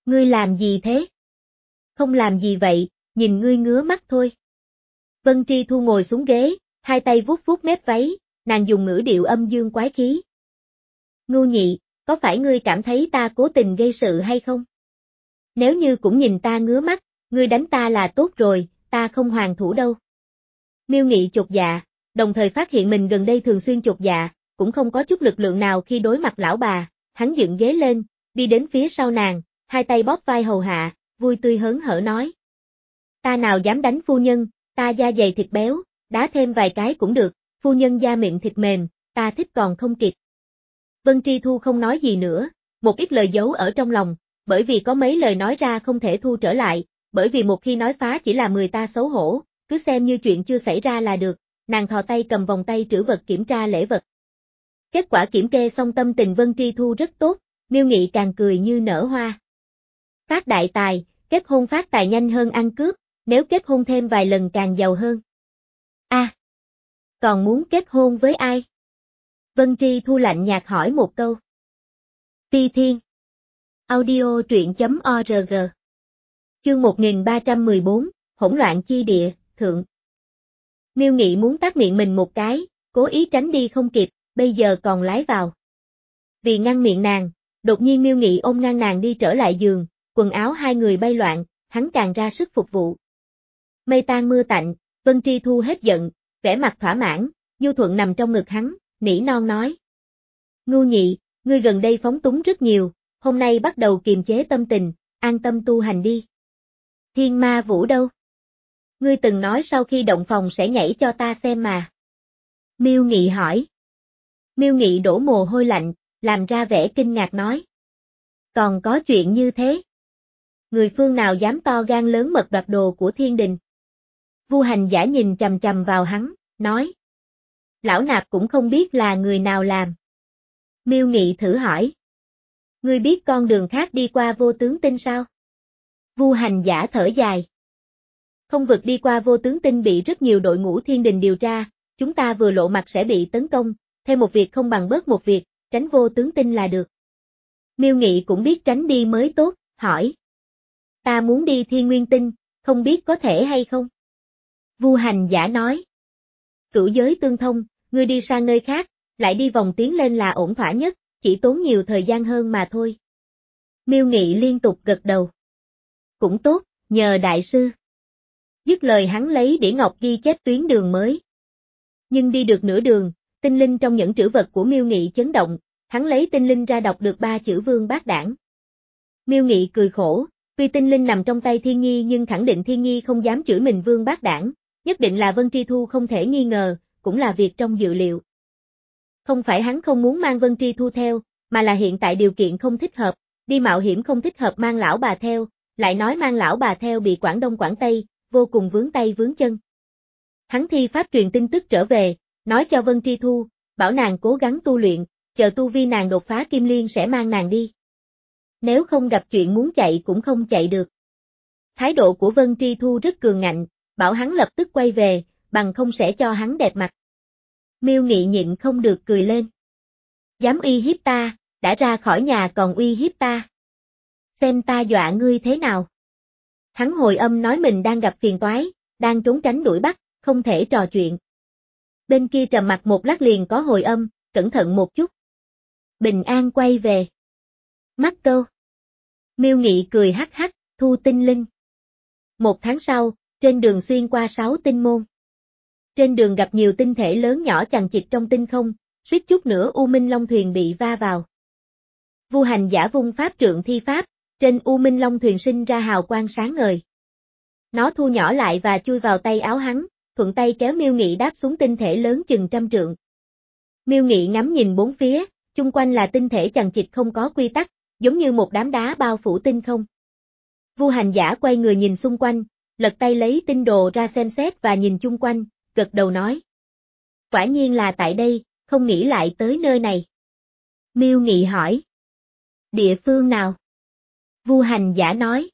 Ngươi làm gì thế? Không làm gì vậy, nhìn ngươi ngứa mắt thôi. Vân Tri Thu ngồi xuống ghế, hai tay vuốt vuốt mép váy, nàng dùng ngữ điệu âm dương quái khí. Ngưu Nhị, có phải ngươi cảm thấy ta cố tình gây sự hay không? Nếu như cũng nhìn ta ngứa mắt, ngươi đánh ta là tốt rồi, ta không hoàn thủ đâu. Miêu Nghị chột dạ, đồng thời phát hiện mình gần đây thường xuyên chột dạ, cũng không có chút lực lượng nào khi đối mặt lão bà, hắn dựng ghế lên, đi đến phía sau nàng, hai tay bóp vai hầu hạ, vui tươi hớn hở nói. Ta nào dám đánh phu nhân, ta da dày thịt béo, đá thêm vài cái cũng được, phu nhân da miệng thịt mềm, ta thích còn không kịp. Vân Tri Thu không nói gì nữa, một ít lời giấu ở trong lòng, bởi vì có mấy lời nói ra không thể thu trở lại, bởi vì một khi nói phá chỉ là người ta xấu hổ, cứ xem như chuyện chưa xảy ra là được, nàng thò tay cầm vòng tay trữ vật kiểm tra lễ vật. Kết quả kiểm kê xong tâm tình Vân Tri Thu rất tốt, Miêu Nghị càng cười như nở hoa. Phát đại tài, kết hôn phát tài nhanh hơn ăn cướp, nếu kết hôn thêm vài lần càng giàu hơn. A, à, còn muốn kết hôn với ai? Vân Tri Thu lạnh nhạt hỏi một câu. Phi Thiên. Audio truyện chấm org. Chương một nghìn ba trăm mười bốn, hỗn loạn chi địa, thượng. Miêu Nghị muốn tát miệng mình một cái, cố ý tránh đi không kịp, bây giờ còn lái vào. Vì ngăn miệng nàng, đột nhiên Miêu Nghị ôm ngang nàng đi trở lại giường, quần áo hai người bay loạn, hắn càng ra sức phục vụ. Mây tan mưa tạnh, Vân Tri Thu hết giận, vẻ mặt thỏa mãn, nhu thuận nằm trong ngực hắn, nỉ non nói. Ngưu Nhị, ngươi gần đây phóng túng rất nhiều, hôm nay bắt đầu kiềm chế tâm tình, an tâm tu hành đi. Thiên Ma Vũ đâu? Ngươi từng nói sau khi động phòng sẽ nhảy cho ta xem mà. Miêu Nghị hỏi. Miêu Nghị đổ mồ hôi lạnh, làm ra vẻ kinh ngạc nói. Còn có chuyện như thế? Người phương nào dám to gan lớn mật đoạt đồ của thiên đình? Vu Hành Giả nhìn chằm chằm vào hắn, nói. Lão nạp cũng không biết là người nào làm. Miêu Nghị thử hỏi. Ngươi biết con đường khác đi qua Vô Tướng Tinh sao? Vu Hành Giả thở dài. Không vực đi qua Vô Tướng Tinh bị rất nhiều đội ngũ thiên đình điều tra, chúng ta vừa lộ mặt sẽ bị tấn công, thêm một việc không bằng bớt một việc, tránh Vô Tướng Tinh là được. Miêu Nghị cũng biết tránh đi mới tốt, hỏi. Ta muốn đi Thiên Nguyên Tinh, không biết có thể hay không? Vu Hành Giả nói. Cửu giới tương thông, ngươi đi sang nơi khác, lại đi vòng tiến lên là ổn thỏa nhất, chỉ tốn nhiều thời gian hơn mà thôi. Miêu Nghị liên tục gật đầu. Cũng tốt, nhờ đại sư. Dứt lời hắn lấy đĩa ngọc ghi chép tuyến đường mới. Nhưng đi được nửa đường, tinh linh trong những trữ vật của Miêu Nghị chấn động, hắn lấy tinh linh ra đọc được ba chữ Vương Bát Đảng. Miêu Nghị cười khổ, tuy tinh linh nằm trong tay Thiên Nhi nhưng khẳng định Thiên Nhi không dám chửi mình Vương Bát Đảng, nhất định là Vân Tri Thu không thể nghi ngờ, cũng là việc trong dự liệu. Không phải hắn không muốn mang Vân Tri Thu theo, mà là hiện tại điều kiện không thích hợp, đi mạo hiểm không thích hợp mang lão bà theo, lại nói mang lão bà theo bị Quảng Đông Quảng Tây, vô cùng vướng tay vướng chân. Hắn thi pháp truyền tin tức trở về, nói cho Vân Tri Thu, bảo nàng cố gắng tu luyện, chờ tu vi nàng đột phá Kim Liên sẽ mang nàng đi. Nếu không gặp chuyện muốn chạy cũng không chạy được. Thái độ của Vân Tri Thu rất cường ngạnh, bảo hắn lập tức quay về, bằng không sẽ cho hắn đẹp mặt. Miêu Nghị nhịn không được cười lên. Dám uy hiếp ta, đã ra khỏi nhà còn uy hiếp ta. Xem ta dọa ngươi thế nào. Hắn hồi âm nói mình đang gặp phiền toái, đang trốn tránh đuổi bắt, không thể trò chuyện. Bên kia trầm mặt một lát liền có hồi âm, cẩn thận một chút. Bình an quay về. Mắc câu. Miêu Nghị cười hắc hắc, thu tinh linh. Một tháng sau, trên đường xuyên qua sáu tinh môn. Trên đường gặp nhiều tinh thể lớn nhỏ chằng chịt trong tinh không, suýt chút nữa U Minh Long thuyền bị va vào. Vu Hành Giả vung pháp trượng thi pháp, trên U Minh Long thuyền sinh ra hào quang sáng ngời. Nó thu nhỏ lại và chui vào tay áo hắn, thuận tay kéo Miêu Nghị đáp xuống tinh thể lớn chừng trăm trượng. Miêu Nghị ngắm nhìn bốn phía, chung quanh là tinh thể chằng chịt không có quy tắc, giống như một đám đá bao phủ tinh không. Vu Hành Giả quay người nhìn xung quanh, lật tay lấy tinh đồ ra xem xét và nhìn chung quanh, gật đầu nói. Quả nhiên là tại đây, không nghĩ lại tới nơi này. Miêu Nghị hỏi. Địa phương nào? Vu Hành Giả nói.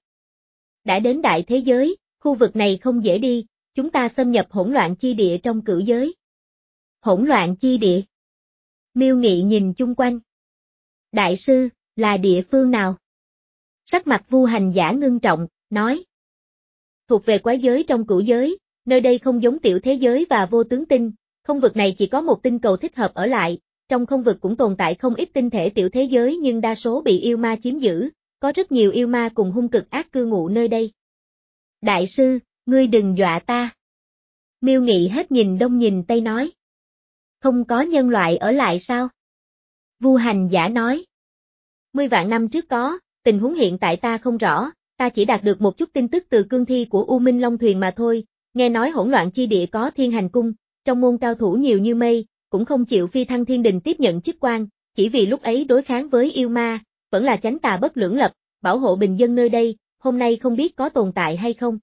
Đã đến đại thế giới, khu vực này không dễ đi, chúng ta xâm nhập hỗn loạn chi địa trong cửu giới. Hỗn loạn chi địa. Miêu Nghị nhìn chung quanh. Đại sư, là địa phương nào? Sắc mặt Vu Hành Giả ngưng trọng, nói. Thuộc về quái giới trong cửu giới, nơi đây không giống tiểu thế giới và vô tướng tinh, không vực này chỉ có một tinh cầu thích hợp ở lại, trong không vực cũng tồn tại không ít tinh thể tiểu thế giới nhưng đa số bị yêu ma chiếm giữ, có rất nhiều yêu ma cùng hung cực ác cư ngụ nơi đây. Đại sư, ngươi đừng dọa ta. Miêu Nghị hết nhìn đông nhìn tây nói. Không có nhân loại ở lại sao? Vu Hành Giả nói. Mươi vạn năm trước có, tình huống hiện tại ta không rõ, ta chỉ đạt được một chút tin tức từ cương thi của U Minh Long Thuyền mà thôi, nghe nói hỗn loạn chi địa có Thiên Hành Cung, trong môn cao thủ nhiều như mây, cũng không chịu phi thăng thiên đình tiếp nhận chức quan, chỉ vì lúc ấy đối kháng với yêu ma, vẫn là chánh tà bất lưỡng lập, bảo hộ bình dân nơi đây, hôm nay không biết có tồn tại hay không.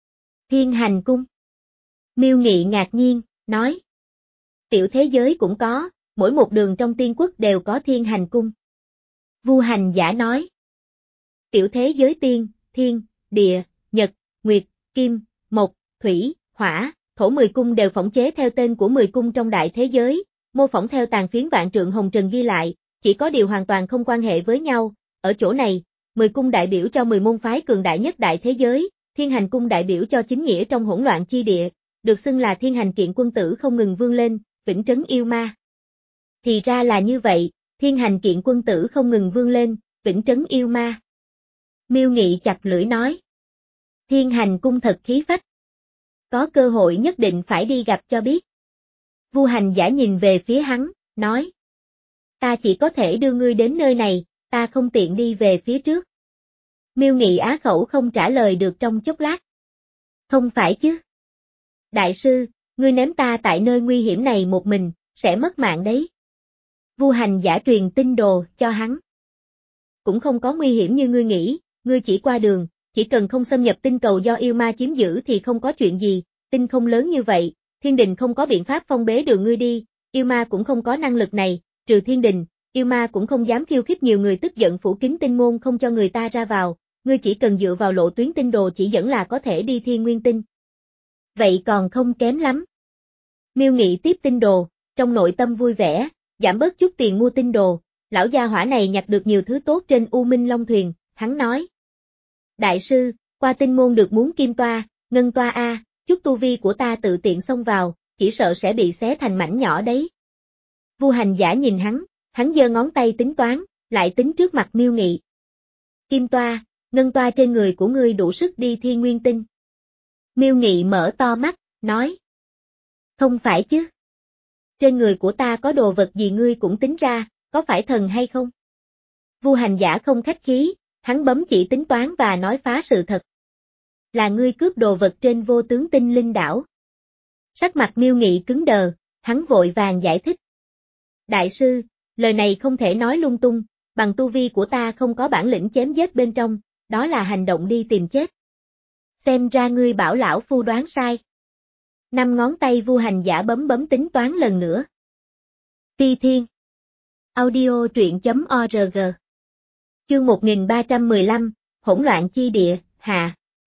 Thiên Hành Cung. Miêu Nghị ngạc nhiên, nói. Tiểu thế giới cũng có, mỗi một đường trong tiên quốc đều có Thiên Hành Cung. Vu Hành Giả nói. Tiểu thế giới tiên, thiên, địa, nhật, nguyệt, kim, mộc, thủy, hỏa, thổ mười cung đều phỏng chế theo tên của mười cung trong đại thế giới, mô phỏng theo tàn phiến vạn trượng hồng trần ghi lại, chỉ có điều hoàn toàn không quan hệ với nhau, ở chỗ này, mười cung đại biểu cho mười môn phái cường đại nhất đại thế giới, Thiên Hành Cung đại biểu cho chính nghĩa trong hỗn loạn chi địa, được xưng là Thiên Hành Kiện quân tử không ngừng vươn lên, vĩnh trấn yêu ma. Thì ra là như vậy, Thiên Hành Kiện quân tử không ngừng vươn lên, vĩnh trấn yêu ma. Miêu Nghị chặt lưỡi nói. Thiên Hành Cung thật khí phách. Có cơ hội nhất định phải đi gặp cho biết. Vu Hành Giả nhìn về phía hắn, nói. Ta chỉ có thể đưa ngươi đến nơi này, ta không tiện đi về phía trước. Miêu Nghị á khẩu không trả lời được trong chốc lát. Không phải chứ. Đại sư, ngươi ném ta tại nơi nguy hiểm này một mình, sẽ mất mạng đấy. Vu Hành Giả truyền tin đồ cho hắn. Cũng không có nguy hiểm như ngươi nghĩ, ngươi chỉ qua đường, chỉ cần không xâm nhập tinh cầu do yêu ma chiếm giữ thì không có chuyện gì, tinh không lớn như vậy, thiên đình không có biện pháp phong bế đường ngươi đi, yêu ma cũng không có năng lực này, trừ thiên đình, yêu ma cũng không dám khiêu khích nhiều người tức giận phủ kín tinh môn không cho người ta ra vào, ngươi chỉ cần dựa vào lộ tuyến tinh đồ chỉ dẫn là có thể đi thiên nguyên tinh. Vậy còn không kém lắm. Miêu Nghị tiếp tinh đồ, trong nội tâm vui vẻ, giảm bớt chút tiền mua tinh đồ, lão gia hỏa này nhặt được nhiều thứ tốt trên U Minh Long Thuyền, hắn nói. Đại sư, qua tinh môn được muốn kim toa, ngân toa a, chút tu vi của ta tự tiện xông vào, chỉ sợ sẽ bị xé thành mảnh nhỏ đấy. Vu Hành Giả nhìn hắn, hắn giơ ngón tay tính toán, lại tính trước mặt Miêu Nghị. Kim toa, ngân toa trên người của ngươi đủ sức đi thiên nguyên tinh. Miêu Nghị mở to mắt, nói. Không phải chứ. Trên người của ta có đồ vật gì ngươi cũng tính ra, có phải thần hay không? Vu Hành Giả không khách khí, hắn bấm chỉ tính toán và nói phá sự thật. Là ngươi cướp đồ vật trên vô tướng tinh linh đảo. Sắc mặt Miêu Nghị cứng đờ, hắn vội vàng giải thích. Đại sư, lời này không thể nói lung tung, bằng tu vi của ta không có bản lĩnh chém giết bên trong, đó là hành động đi tìm chết. Xem ra ngươi bảo lão phu đoán sai. Năm ngón tay Vu Hành Giả bấm bấm tính toán lần nữa. Ti Thiên. Audio truyện chấm org. Chương một nghìn ba trăm mười lăm, hỗn loạn chi địa, hạ.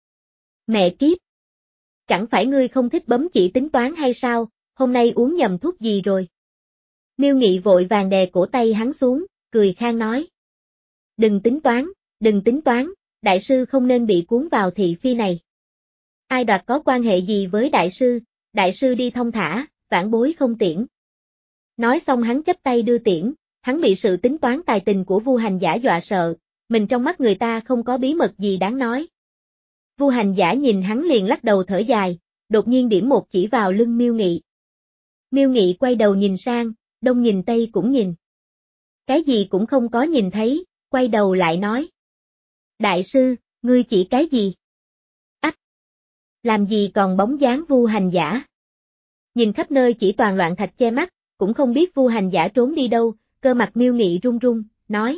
Mẹ kiếp. Chẳng phải ngươi không thích bấm chỉ tính toán hay sao, hôm nay uống nhầm thuốc gì rồi? Miêu Nghị vội vàng đè cổ tay hắn xuống, cười khang nói. Đừng tính toán, đừng tính toán, đại sư không nên bị cuốn vào thị phi này. Ai đoạt có quan hệ gì với đại sư, đại sư đi thông thả, vãn bối không tiễn. Nói xong hắn chắp tay đưa tiễn, hắn bị sự tính toán tài tình của Vu Hành Giả dọa sợ, mình trong mắt người ta không có bí mật gì đáng nói. Vu Hành Giả nhìn hắn liền lắc đầu thở dài, đột nhiên điểm một chỉ vào lưng Miêu Nghị. Miêu Nghị quay đầu nhìn sang, đông nhìn tây cũng nhìn. Cái gì cũng không có nhìn thấy, quay đầu lại nói. Đại sư, ngươi chỉ cái gì? Ách! Làm gì còn bóng dáng Vu Hành Giả? Nhìn khắp nơi chỉ toàn loạn thạch che mắt, cũng không biết Vu Hành Giả trốn đi đâu, cơ mặt Miêu Nghị run run, nói.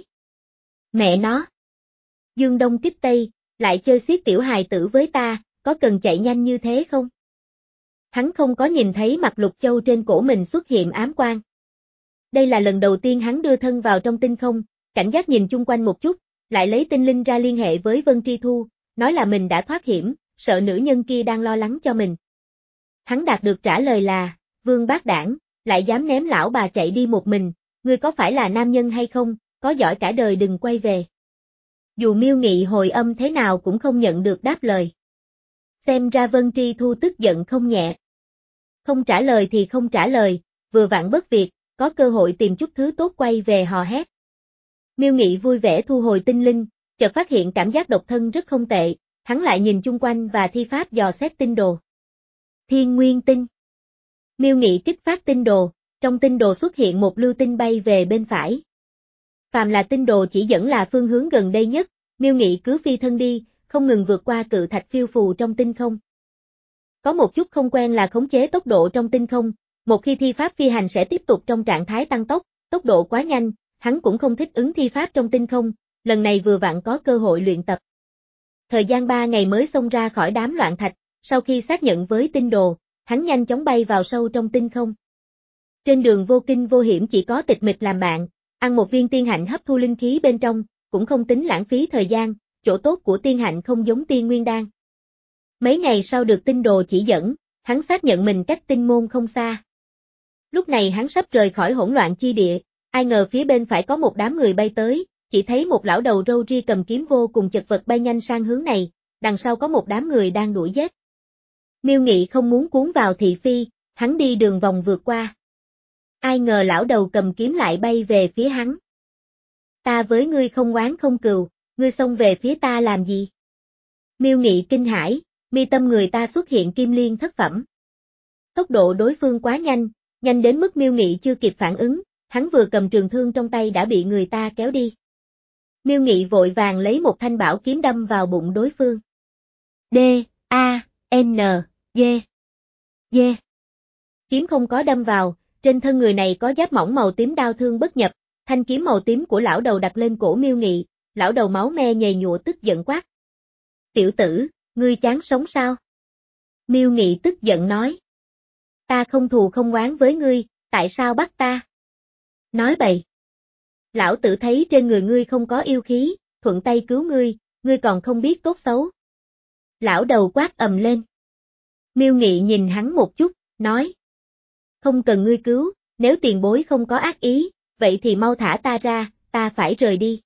Mẹ nó! Dương Đông kích Tây, lại chơi xiết tiểu hài tử với ta, có cần chạy nhanh như thế không? Hắn không có nhìn thấy mặt Lục Châu trên cổ mình xuất hiện ám quang. Đây là lần đầu tiên hắn đưa thân vào trong tinh không, cảnh giác nhìn chung quanh một chút, lại lấy tinh linh ra liên hệ với Vân Tri Thu, nói là mình đã thoát hiểm, sợ nữ nhân kia đang lo lắng cho mình. Hắn đạt được trả lời là, Vương Bác Đảng, lại dám ném lão bà chạy đi một mình, ngươi có phải là nam nhân hay không, có giỏi cả đời đừng quay về. Dù Miêu Nghị hồi âm thế nào cũng không nhận được đáp lời. Xem ra Vân Tri Thu tức giận không nhẹ. Không trả lời thì không trả lời, vừa vặn bất việc, có cơ hội tìm chút thứ tốt quay về hò hét. Miêu Nghị vui vẻ thu hồi tinh linh, chợt phát hiện cảm giác độc thân rất không tệ, hắn lại nhìn chung quanh và thi pháp dò xét tinh đồ. Thiên Nguyên Tinh. Miêu Nghị kích phát tinh đồ, trong tinh đồ xuất hiện một lưu tinh bay về bên phải. Phàm là tinh đồ chỉ dẫn là phương hướng gần đây nhất, Miêu Nghị cứ phi thân đi, không ngừng vượt qua cự thạch phiêu phù trong tinh không. Có một chút không quen là khống chế tốc độ trong tinh không, một khi thi pháp phi hành sẽ tiếp tục trong trạng thái tăng tốc, tốc độ quá nhanh, hắn cũng không thích ứng thi pháp trong tinh không, lần này vừa vặn có cơ hội luyện tập. Thời gian ba ngày mới xông ra khỏi đám loạn thạch, sau khi xác nhận với tinh đồ, hắn nhanh chóng bay vào sâu trong tinh không. Trên đường vô kinh vô hiểm chỉ có tịch mịch làm bạn, ăn một viên tiên hạnh hấp thu linh khí bên trong, cũng không tính lãng phí thời gian, chỗ tốt của tiên hạnh không giống tiên nguyên đan. Mấy ngày sau được tinh đồ chỉ dẫn, hắn xác nhận mình cách tinh môn không xa. Lúc này hắn sắp rời khỏi hỗn loạn chi địa, ai ngờ phía bên phải có một đám người bay tới, chỉ thấy một lão đầu râu ria cầm kiếm vô cùng chật vật bay nhanh sang hướng này, đằng sau có một đám người đang đuổi giết. Miêu Nghị không muốn cuốn vào thị phi, hắn đi đường vòng vượt qua. Ai ngờ lão đầu cầm kiếm lại bay về phía hắn. Ta với ngươi không oán không cừu, ngươi xông về phía ta làm gì? Miêu Nghị kinh hãi, mi tâm người ta xuất hiện kim liên thất phẩm. Tốc độ đối phương quá nhanh, nhanh đến mức Miêu Nghị chưa kịp phản ứng, hắn vừa cầm trường thương trong tay đã bị người ta kéo đi. Miêu Nghị vội vàng lấy một thanh bảo kiếm đâm vào bụng đối phương. D, A, N, D, D. Kiếm không có đâm vào, trên thân người này có giáp mỏng màu tím đao thương bất nhập, thanh kiếm màu tím của lão đầu đặt lên cổ Miêu Nghị, lão đầu máu me nhầy nhụa tức giận quát. Tiểu tử, ngươi chán sống sao? Miêu Nghị tức giận nói. Ta không thù không oán với ngươi, tại sao bắt ta? Nói bậy. Lão tử thấy trên người ngươi không có yêu khí, thuận tay cứu ngươi, ngươi còn không biết tốt xấu. Lão đầu quát ầm lên. Miêu Nghị nhìn hắn một chút, nói. Không cần ngươi cứu, nếu tiền bối không có ác ý, vậy thì mau thả ta ra, ta phải rời đi.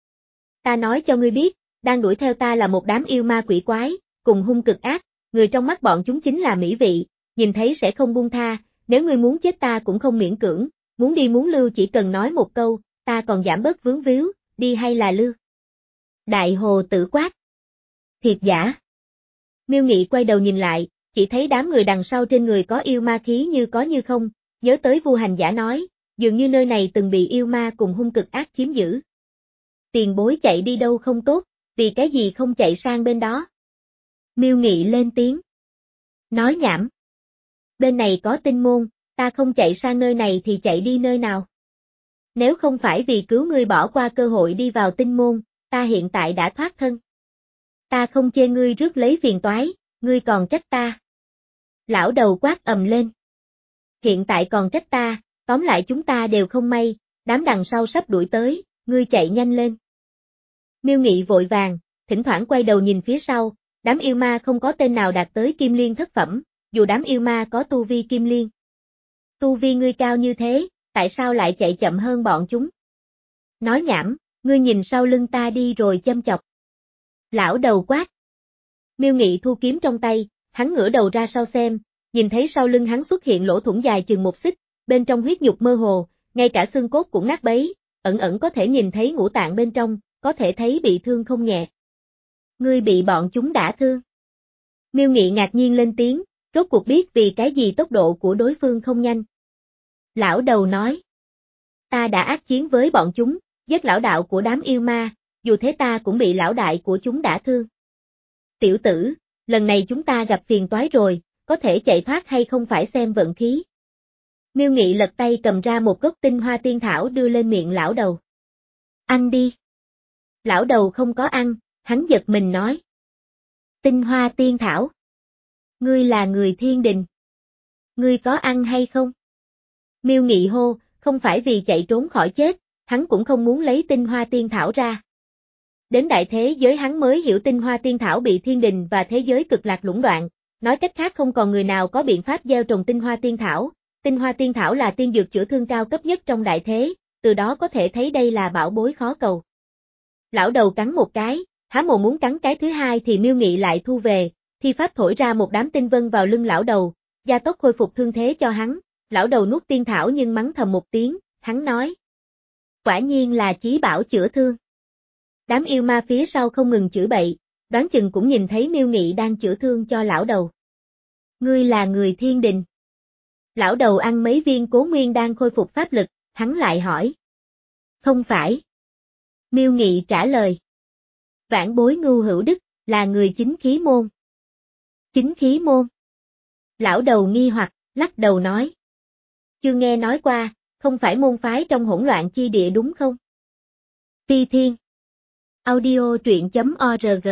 Ta nói cho ngươi biết, đang đuổi theo ta là một đám yêu ma quỷ quái, cùng hung cực ác, người trong mắt bọn chúng chính là mỹ vị, nhìn thấy sẽ không buông tha, nếu ngươi muốn chết ta cũng không miễn cưỡng, muốn đi muốn lưu chỉ cần nói một câu, ta còn giảm bớt vướng víu, đi hay là lưu? Đại hồ tử quát. Thiệt giả. Miêu Nghị quay đầu nhìn lại, chỉ thấy đám người đằng sau trên người có yêu ma khí như có như không, nhớ tới Vu Hành Giả nói, dường như nơi này từng bị yêu ma cùng hung cực ác chiếm giữ. Tiền bối chạy đi đâu không tốt, vì cái gì không chạy sang bên đó? Miêu Nghị lên tiếng. Nói nhảm. Bên này có tinh môn, ta không chạy sang nơi này thì chạy đi nơi nào? Nếu không phải vì cứu ngươi bỏ qua cơ hội đi vào tinh môn, ta hiện tại đã thoát thân. Ta không chê ngươi rước lấy phiền toái, ngươi còn trách ta. Lão đầu quát ầm lên. Hiện tại còn trách ta, tóm lại chúng ta đều không may, đám đằng sau sắp đuổi tới, ngươi chạy nhanh lên. Miêu Nghị vội vàng, thỉnh thoảng quay đầu nhìn phía sau, đám yêu ma không có tên nào đạt tới kim liên thất phẩm, dù đám yêu ma có tu vi kim liên. Tu vi ngươi cao như thế, tại sao lại chạy chậm hơn bọn chúng? Nói nhảm, ngươi nhìn sau lưng ta đi rồi châm chọc. Lão đầu quát. Miêu Nghị thu kiếm trong tay, hắn ngửa đầu ra sau xem, nhìn thấy sau lưng hắn xuất hiện lỗ thủng dài chừng một xích, bên trong huyết nhục mơ hồ, ngay cả xương cốt cũng nát bấy, ẩn ẩn có thể nhìn thấy ngũ tạng bên trong, có thể thấy bị thương không nhẹ. Ngươi bị bọn chúng đả thương. Miêu Nghị ngạc nhiên lên tiếng, rốt cuộc biết vì cái gì tốc độ của đối phương không nhanh. Lão đầu nói. Ta đã ác chiến với bọn chúng, giết lão đạo của đám yêu ma, dù thế ta cũng bị lão đại của chúng đả thương. Tiểu tử, lần này chúng ta gặp phiền toái rồi, có thể chạy thoát hay không phải xem vận khí. Miêu Nghị lật tay cầm ra một gốc tinh hoa tiên thảo đưa lên miệng lão đầu. Ăn đi. Lão đầu không có ăn, hắn giật mình nói. Tinh hoa tiên thảo. Ngươi là người thiên đình. Ngươi có ăn hay không? Miêu Nghị hô, không phải vì chạy trốn khỏi chết, hắn cũng không muốn lấy tinh hoa tiên thảo ra. Đến đại thế giới hắn mới hiểu tinh hoa tiên thảo bị thiên đình và thế giới cực lạc lũng đoạn, nói cách khác không còn người nào có biện pháp gieo trồng tinh hoa tiên thảo. Tinh hoa tiên thảo là tiên dược chữa thương cao cấp nhất trong đại thế, từ đó có thể thấy đây là bảo bối khó cầu. Lão đầu cắn một cái, há mồm muốn cắn cái thứ hai thì Miêu Nghị lại thu về, thi pháp thổi ra một đám tinh vân vào lưng lão đầu, gia tốc khôi phục thương thế cho hắn. Lão đầu nuốt tiên thảo nhưng mắng thầm một tiếng, hắn nói: quả nhiên là chí bảo chữa thương. Đám yêu ma phía sau không ngừng chửi bậy, đoán chừng cũng nhìn thấy Miêu Nghị đang chữa thương cho lão đầu. Ngươi là người thiên đình. Lão đầu ăn mấy viên Cố Nguyên đang khôi phục pháp lực, hắn lại hỏi. Không phải. Miêu Nghị trả lời. Vãn bối Ngưu Hữu Đức, là người chính khí môn. Chính khí môn. Lão đầu nghi hoặc, lắc đầu nói. Chưa nghe nói qua, không phải môn phái trong hỗn loạn chi địa đúng không? Phi Thiên. Audio truyện chấm org.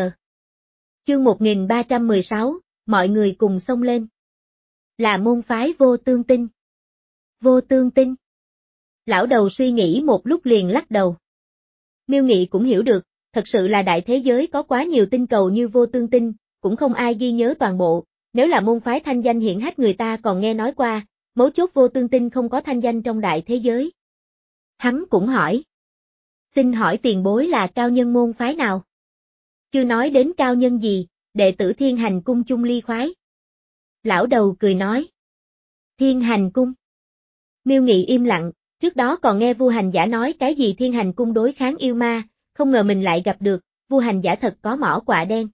Chương một nghìn ba trăm mười sáu, mọi người cùng xông lên. Là môn phái Vô Tương Tinh. Vô Tương Tinh. Lão đầu suy nghĩ một lúc liền lắc đầu. Miêu Nghị cũng hiểu được, thật sự là đại thế giới có quá nhiều tinh cầu như Vô Tương Tinh, cũng không ai ghi nhớ toàn bộ, nếu là môn phái thanh danh hiển hách người ta còn nghe nói qua, mấu chốt Vô Tương Tinh không có thanh danh trong đại thế giới. Hắn cũng hỏi. Xin hỏi tiền bối là cao nhân môn phái nào? Chưa nói đến cao nhân gì, đệ tử Thiên Hành Cung Chung Ly khoái. Lão đầu cười nói. Thiên Hành Cung. Miêu Nghị im lặng, trước đó còn nghe Vu Hành Giả nói cái gì Thiên Hành Cung đối kháng yêu ma, không ngờ mình lại gặp được, Vu Hành Giả thật có mỏ quạ đen.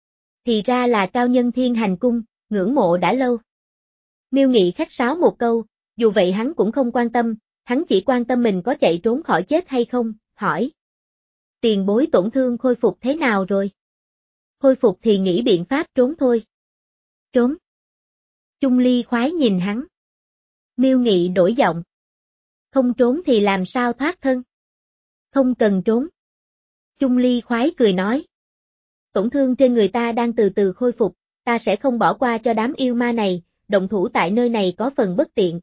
Thì ra là cao nhân Thiên Hành Cung, ngưỡng mộ đã lâu. Miêu Nghị khách sáo một câu, dù vậy hắn cũng không quan tâm, hắn chỉ quan tâm mình có chạy trốn khỏi chết hay không, hỏi. Tiền bối tổn thương khôi phục thế nào rồi? Khôi phục thì nghĩ biện pháp trốn thôi. Trốn. Chung Ly khoái nhìn hắn. Miêu Nghị đổi giọng. Không trốn thì làm sao thoát thân? Không cần trốn. Chung Ly khoái cười nói. Tổn thương trên người ta đang từ từ khôi phục, ta sẽ không bỏ qua cho đám yêu ma này, động thủ tại nơi này có phần bất tiện.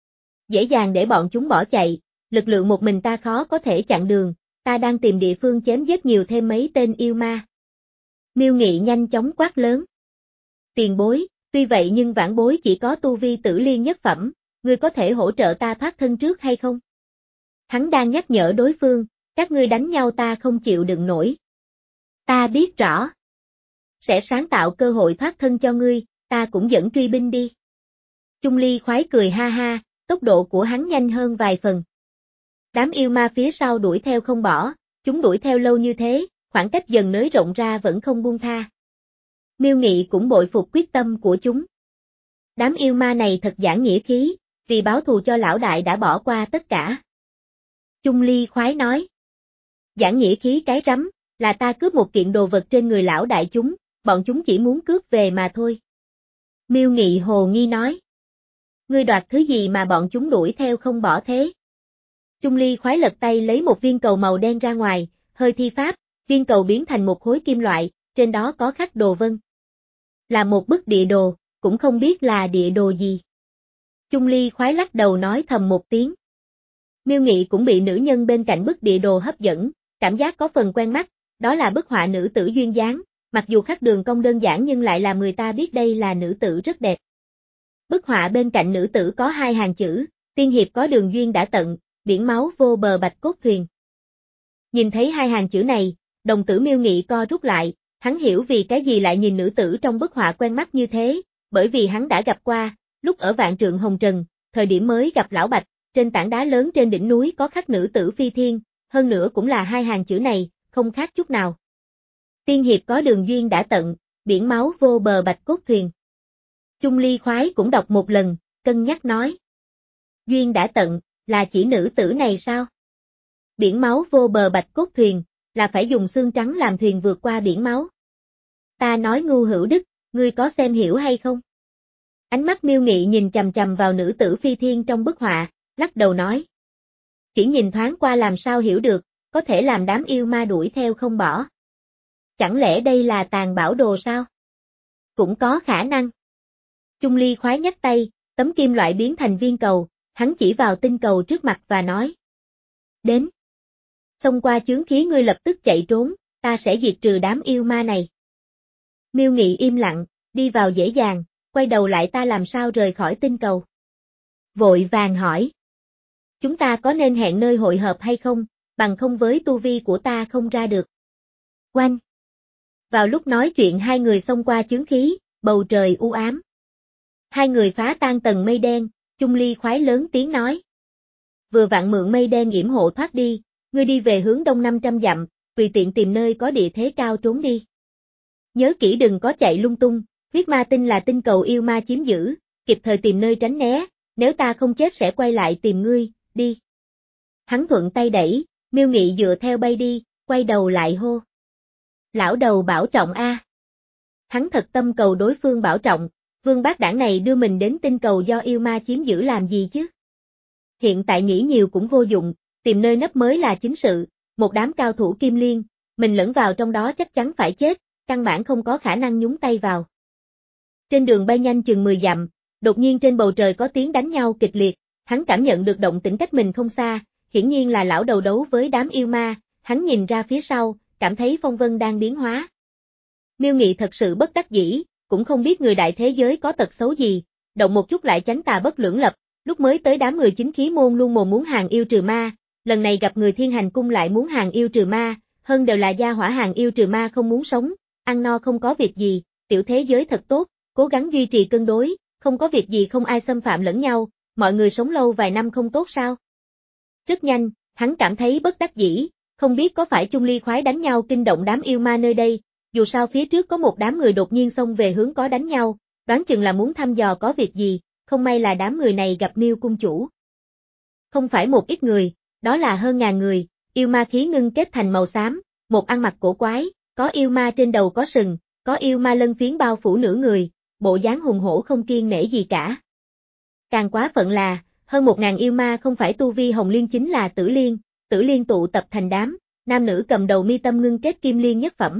Dễ dàng để bọn chúng bỏ chạy, lực lượng một mình ta khó có thể chặn đường, ta đang tìm địa phương chém giết nhiều thêm mấy tên yêu ma. Miêu Nghị nhanh chóng quát lớn. Tiền bối, tuy vậy nhưng vãn bối chỉ có tu vi tử liên nhất phẩm, ngươi có thể hỗ trợ ta thoát thân trước hay không? Hắn đang nhắc nhở đối phương, các ngươi đánh nhau ta không chịu đựng nổi. Ta biết rõ. Sẽ sáng tạo cơ hội thoát thân cho ngươi, ta cũng dẫn truy binh đi. Chung Ly khoái cười ha ha, tốc độ của hắn nhanh hơn vài phần. Đám yêu ma phía sau đuổi theo không bỏ, chúng đuổi theo lâu như thế, khoảng cách dần nới rộng ra vẫn không buông tha. Miêu Nghị cũng bội phục quyết tâm của chúng. Đám yêu ma này thật giảng nghĩa khí, vì báo thù cho lão đại đã bỏ qua tất cả. Chung Ly khoái nói. Giảng nghĩa khí cái rắm, là ta cướp một kiện đồ vật trên người lão đại chúng, bọn chúng chỉ muốn cướp về mà thôi. Miêu Nghị hồ nghi nói. Ngươi đoạt thứ gì mà bọn chúng đuổi theo không bỏ thế? Chung Ly khoái lật tay lấy một viên cầu màu đen ra ngoài, hơi thi pháp, viên cầu biến thành một khối kim loại, trên đó có khắc đồ vân. Là một bức địa đồ, cũng không biết là địa đồ gì. Chung Ly khoái lắc đầu nói thầm một tiếng. Miêu Nghị cũng bị nữ nhân bên cạnh bức địa đồ hấp dẫn, cảm giác có phần quen mắt, đó là bức họa nữ tử duyên dáng, mặc dù khắc đường cong đơn giản nhưng lại làm người ta biết đây là nữ tử rất đẹp. Bức họa bên cạnh nữ tử có hai hàng chữ, tiên hiệp có đường duyên đã tận, biển máu vô bờ bạch cốt thuyền. Nhìn thấy hai hàng chữ này, đồng tử Miêu Nghị co rút lại, hắn hiểu vì cái gì lại nhìn nữ tử trong bức họa quen mắt như thế, bởi vì hắn đã gặp qua, lúc ở Vạn Trượng Hồng Trần, thời điểm mới gặp Lão Bạch, trên tảng đá lớn trên đỉnh núi có khắc nữ tử phi thiên, hơn nữa cũng là hai hàng chữ này, không khác chút nào. Tiên hiệp có đường duyên đã tận, biển máu vô bờ bạch cốt thuyền. Chung Ly khoái cũng đọc một lần, cân nhắc nói. Duyên đã tận, là chỉ nữ tử này sao? Biển máu vô bờ bạch cốt thuyền, là phải dùng xương trắng làm thuyền vượt qua biển máu. Ta nói Ngưu Hữu Đức, ngươi có xem hiểu hay không? Ánh mắt Miêu Nghị nhìn chằm chằm vào nữ tử phi thiên trong bức họa, lắc đầu nói. Chỉ nhìn thoáng qua làm sao hiểu được, có thể làm đám yêu ma đuổi theo không bỏ. Chẳng lẽ đây là tàn bảo đồ sao? Cũng có khả năng. Chung Ly khoái nhắc tay, tấm kim loại biến thành viên cầu, hắn chỉ vào tinh cầu trước mặt và nói. Đến. Xông qua chướng khí ngươi lập tức chạy trốn, ta sẽ diệt trừ đám yêu ma này. Miêu Nghị im lặng, đi vào dễ dàng, quay đầu lại ta làm sao rời khỏi tinh cầu. Vội vàng hỏi. Chúng ta có nên hẹn nơi hội hợp hay không, bằng không với tu vi của ta không ra được. Oanh! Vào lúc nói chuyện hai người xông qua chướng khí, bầu trời u ám. Hai người phá tan tầng mây đen, Chung Ly khoái lớn tiếng nói. Vừa vặn mượn mây đen yểm hộ thoát đi, ngươi đi về hướng đông năm trăm dặm, tùy tiện tìm nơi có địa thế cao trốn đi. Nhớ kỹ đừng có chạy lung tung, huyết ma tinh là tinh cầu yêu ma chiếm giữ, kịp thời tìm nơi tránh né, nếu ta không chết sẽ quay lại tìm ngươi, đi. Hắn thuận tay đẩy, Miêu Nghị dựa theo bay đi, quay đầu lại hô. Lão đầu bảo trọng a. Hắn thật tâm cầu đối phương bảo trọng, vương bác đảng này đưa mình đến tinh cầu do yêu ma chiếm giữ làm gì chứ? Hiện tại nghĩ nhiều cũng vô dụng, tìm nơi nấp mới là chính sự, một đám cao thủ kim liên, mình lẫn vào trong đó chắc chắn phải chết, căn bản không có khả năng nhúng tay vào. Trên đường bay nhanh chừng mười dặm, đột nhiên trên bầu trời có tiếng đánh nhau kịch liệt, hắn cảm nhận được động tĩnh cách mình không xa, hiển nhiên là lão đầu đấu với đám yêu ma, hắn nhìn ra phía sau, cảm thấy phong vân đang biến hóa. Miêu Nghị thật sự bất đắc dĩ, cũng không biết người đại thế giới có tật xấu gì, động một chút lại chánh tà bất lưỡng lập, lúc mới tới đám người chính khí môn luôn mồm muốn hàng yêu trừ ma, lần này gặp người thiên hành cung lại muốn hàng yêu trừ ma, hơn đều là gia hỏa hàng yêu trừ ma không muốn sống, ăn no không có việc gì, tiểu thế giới thật tốt, cố gắng duy trì cân đối, không có việc gì không ai xâm phạm lẫn nhau, mọi người sống lâu vài năm không tốt sao? Rất nhanh, hắn cảm thấy bất đắc dĩ, không biết có phải Chung Ly khoái đánh nhau kinh động đám yêu ma nơi đây, dù sao phía trước có một đám người đột nhiên xông về hướng có đánh nhau, đoán chừng là muốn thăm dò có việc gì, không may là đám người này gặp Miêu cung chủ. Không phải một ít người, đó là hơn ngàn người, yêu ma khí ngưng kết thành màu xám, một ăn mặc cổ quái, có yêu ma trên đầu có sừng, có yêu ma lân phiến bao phủ nửa người, bộ dáng hùng hổ không kiêng nể gì cả. Càng quá phận là, hơn một ngàn yêu ma không phải tu vi hồng liên chính là tử liên, tử liên tụ tập thành đám, nam nữ cầm đầu mi tâm ngưng kết kim liên nhất phẩm.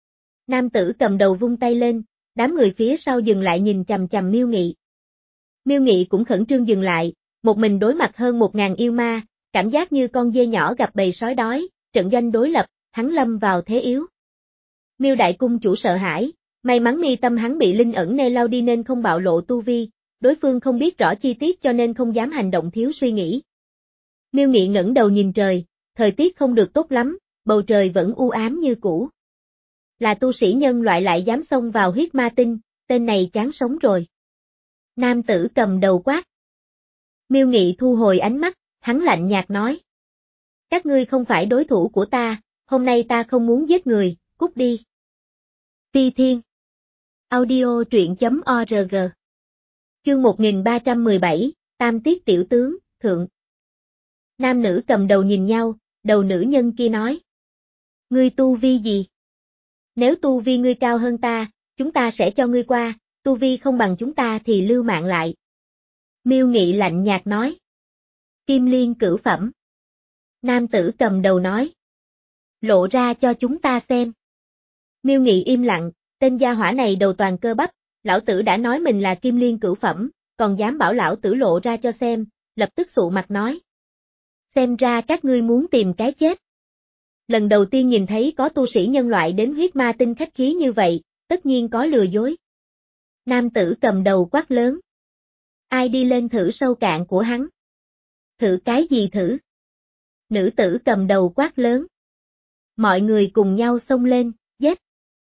Nam tử cầm đầu vung tay lên, đám người phía sau dừng lại nhìn chằm chằm Miêu Nghị. Miêu Nghị cũng khẩn trương dừng lại, một mình đối mặt hơn một ngàn yêu ma, cảm giác như con dê nhỏ gặp bầy sói đói, trận doanh đối lập, hắn lâm vào thế yếu. Miêu đại cung chủ sợ hãi, may mắn mi tâm hắn bị linh ẩn nê lao đi nên không bạo lộ tu vi, đối phương không biết rõ chi tiết cho nên không dám hành động thiếu suy nghĩ. Miêu Nghị ngẩng đầu nhìn trời, thời tiết không được tốt lắm, bầu trời vẫn u ám như cũ. Là tu sĩ nhân loại lại dám xông vào huyết ma tinh, tên này chán sống rồi. Nam tử cầm đầu quát. Miêu Nghị thu hồi ánh mắt, hắn lạnh nhạt nói. Các ngươi không phải đối thủ của ta, hôm nay ta không muốn giết người, cút đi. Phi Thiên Audio truyện.org Chương một nghìn ba trăm mười bảy, Tam Tiết Tiểu Tướng, Thượng. Nam nữ cầm đầu nhìn nhau, đầu nữ nhân kia nói. Ngươi tu vi gì? Nếu tu vi ngươi cao hơn ta, chúng ta sẽ cho ngươi qua, tu vi không bằng chúng ta thì lưu mạng lại. Miêu Nghị lạnh nhạt nói. Kim liên cửu phẩm. Nam tử cầm đầu nói. Lộ ra cho chúng ta xem. Miêu Nghị im lặng, tên gia hỏa này đầu toàn cơ bắp, lão tử đã nói mình là kim liên cửu phẩm, còn dám bảo lão tử lộ ra cho xem, lập tức sụ mặt nói. Xem ra các ngươi muốn tìm cái chết. Lần đầu tiên nhìn thấy có tu sĩ nhân loại đến huyết ma tinh khách khí như vậy, tất nhiên có lừa dối. Nam tử cầm đầu quát lớn. Ai đi lên thử sâu cạn của hắn? Thử cái gì thử? Nữ tử cầm đầu quát lớn. Mọi người cùng nhau xông lên, giết.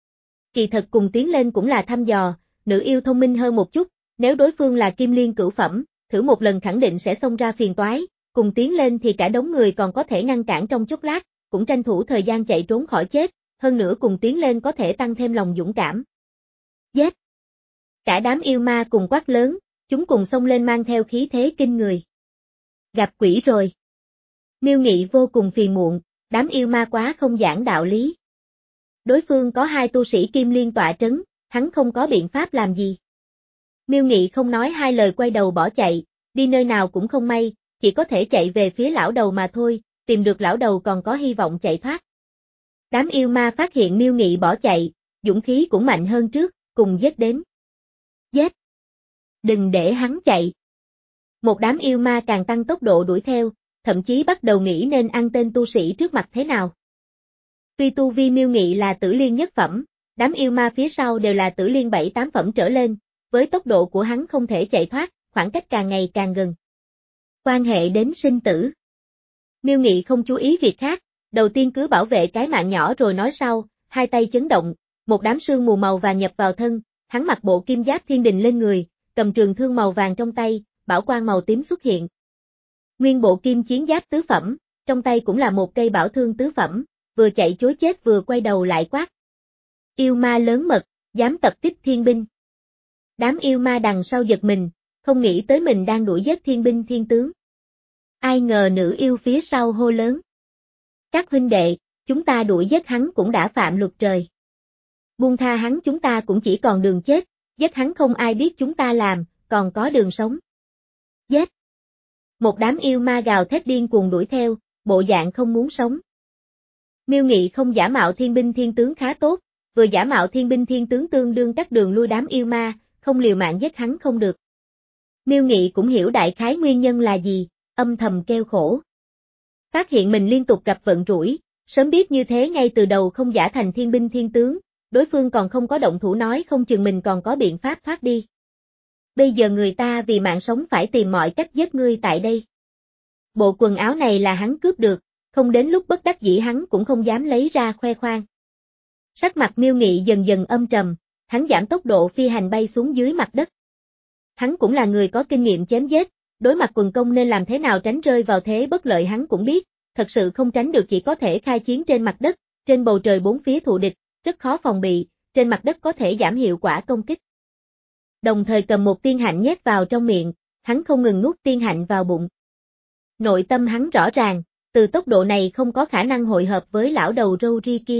Kỳ thật cùng tiến lên cũng là thăm dò, nữ yêu thông minh hơn một chút, nếu đối phương là kim liên cửu phẩm, thử một lần khẳng định sẽ xông ra phiền toái, cùng tiến lên thì cả đống người còn có thể ngăn cản trong chốc lát, cũng tranh thủ thời gian chạy trốn khỏi chết, hơn nữa cùng tiến lên có thể tăng thêm lòng dũng cảm. Giết! Cả đám yêu ma cùng quát lớn, chúng cùng xông lên mang theo khí thế kinh người. Gặp quỷ rồi. Miêu Nghị vô cùng phiền muộn, đám yêu ma quá không giảng đạo lý. Đối phương có hai tu sĩ kim liên tọa trấn, hắn không có biện pháp làm gì. Miêu Nghị không nói hai lời quay đầu bỏ chạy, đi nơi nào cũng không may, chỉ có thể chạy về phía lão đầu mà thôi, tìm được lão đầu còn có hy vọng chạy thoát. Đám yêu ma phát hiện Miêu Nghị bỏ chạy, dũng khí cũng mạnh hơn trước, cùng giết đến. Giết! Đừng để hắn chạy! Một đám yêu ma càng tăng tốc độ đuổi theo, thậm chí bắt đầu nghĩ nên ăn tên tu sĩ trước mặt thế nào. Tuy tu vi Miêu Nghị là tử liên nhất phẩm, đám yêu ma phía sau đều là tử liên bảy tám phẩm trở lên, với tốc độ của hắn không thể chạy thoát, khoảng cách càng ngày càng gần. Quan hệ đến sinh tử. Miêu Nghị không chú ý việc khác, đầu tiên cứ bảo vệ cái mạng nhỏ rồi nói sau, hai tay chấn động, một đám sương mù màu vàng nhập vào thân, hắn mặc bộ kim giáp thiên đình lên người, cầm trường thương màu vàng trong tay, bảo quang màu tím xuất hiện. Nguyên bộ kim chiến giáp tứ phẩm, trong tay cũng là một cây bảo thương tứ phẩm, vừa chạy chối chết vừa quay đầu lại quát. Yêu ma lớn mật, dám tập kích thiên binh. Đám yêu ma đằng sau giật mình, không nghĩ tới mình đang đuổi giết thiên binh thiên tướng. Ai ngờ nữ yêu phía sau hô lớn. Các huynh đệ, chúng ta đuổi giết hắn cũng đã phạm luật trời. Buông tha hắn chúng ta cũng chỉ còn đường chết, giết hắn không ai biết chúng ta làm, còn có đường sống. Giết! Một đám yêu ma gào thét điên cuồng đuổi theo, bộ dạng không muốn sống. Miêu Nghị không giả mạo thiên binh thiên tướng khá tốt, vừa giả mạo thiên binh thiên tướng tương đương cắt đường lui đám yêu ma, không liều mạng giết hắn không được. Miêu Nghị cũng hiểu đại khái nguyên nhân là gì, âm thầm kêu khổ. Phát hiện mình liên tục gặp vận rủi, sớm biết như thế ngay từ đầu không giả thành thiên binh thiên tướng, đối phương còn không có động thủ nói không chừng mình còn có biện pháp thoát đi. Bây giờ người ta vì mạng sống phải tìm mọi cách giết ngươi tại đây. Bộ quần áo này là hắn cướp được, không đến lúc bất đắc dĩ hắn cũng không dám lấy ra khoe khoang. Sắc mặt Miêu Nghị dần dần âm trầm, hắn giảm tốc độ phi hành bay xuống dưới mặt đất. Hắn cũng là người có kinh nghiệm chém giết, đối mặt quần công nên làm thế nào tránh rơi vào thế bất lợi hắn cũng biết, thật sự không tránh được chỉ có thể khai chiến trên mặt đất, trên bầu trời bốn phía thù địch, rất khó phòng bị, trên mặt đất có thể giảm hiệu quả công kích. Đồng thời cầm một tiên hạnh nhét vào trong miệng, hắn không ngừng nuốt tiên hạnh vào bụng. Nội tâm hắn rõ ràng, từ tốc độ này không có khả năng hội hợp với lão đầu râu ria kia.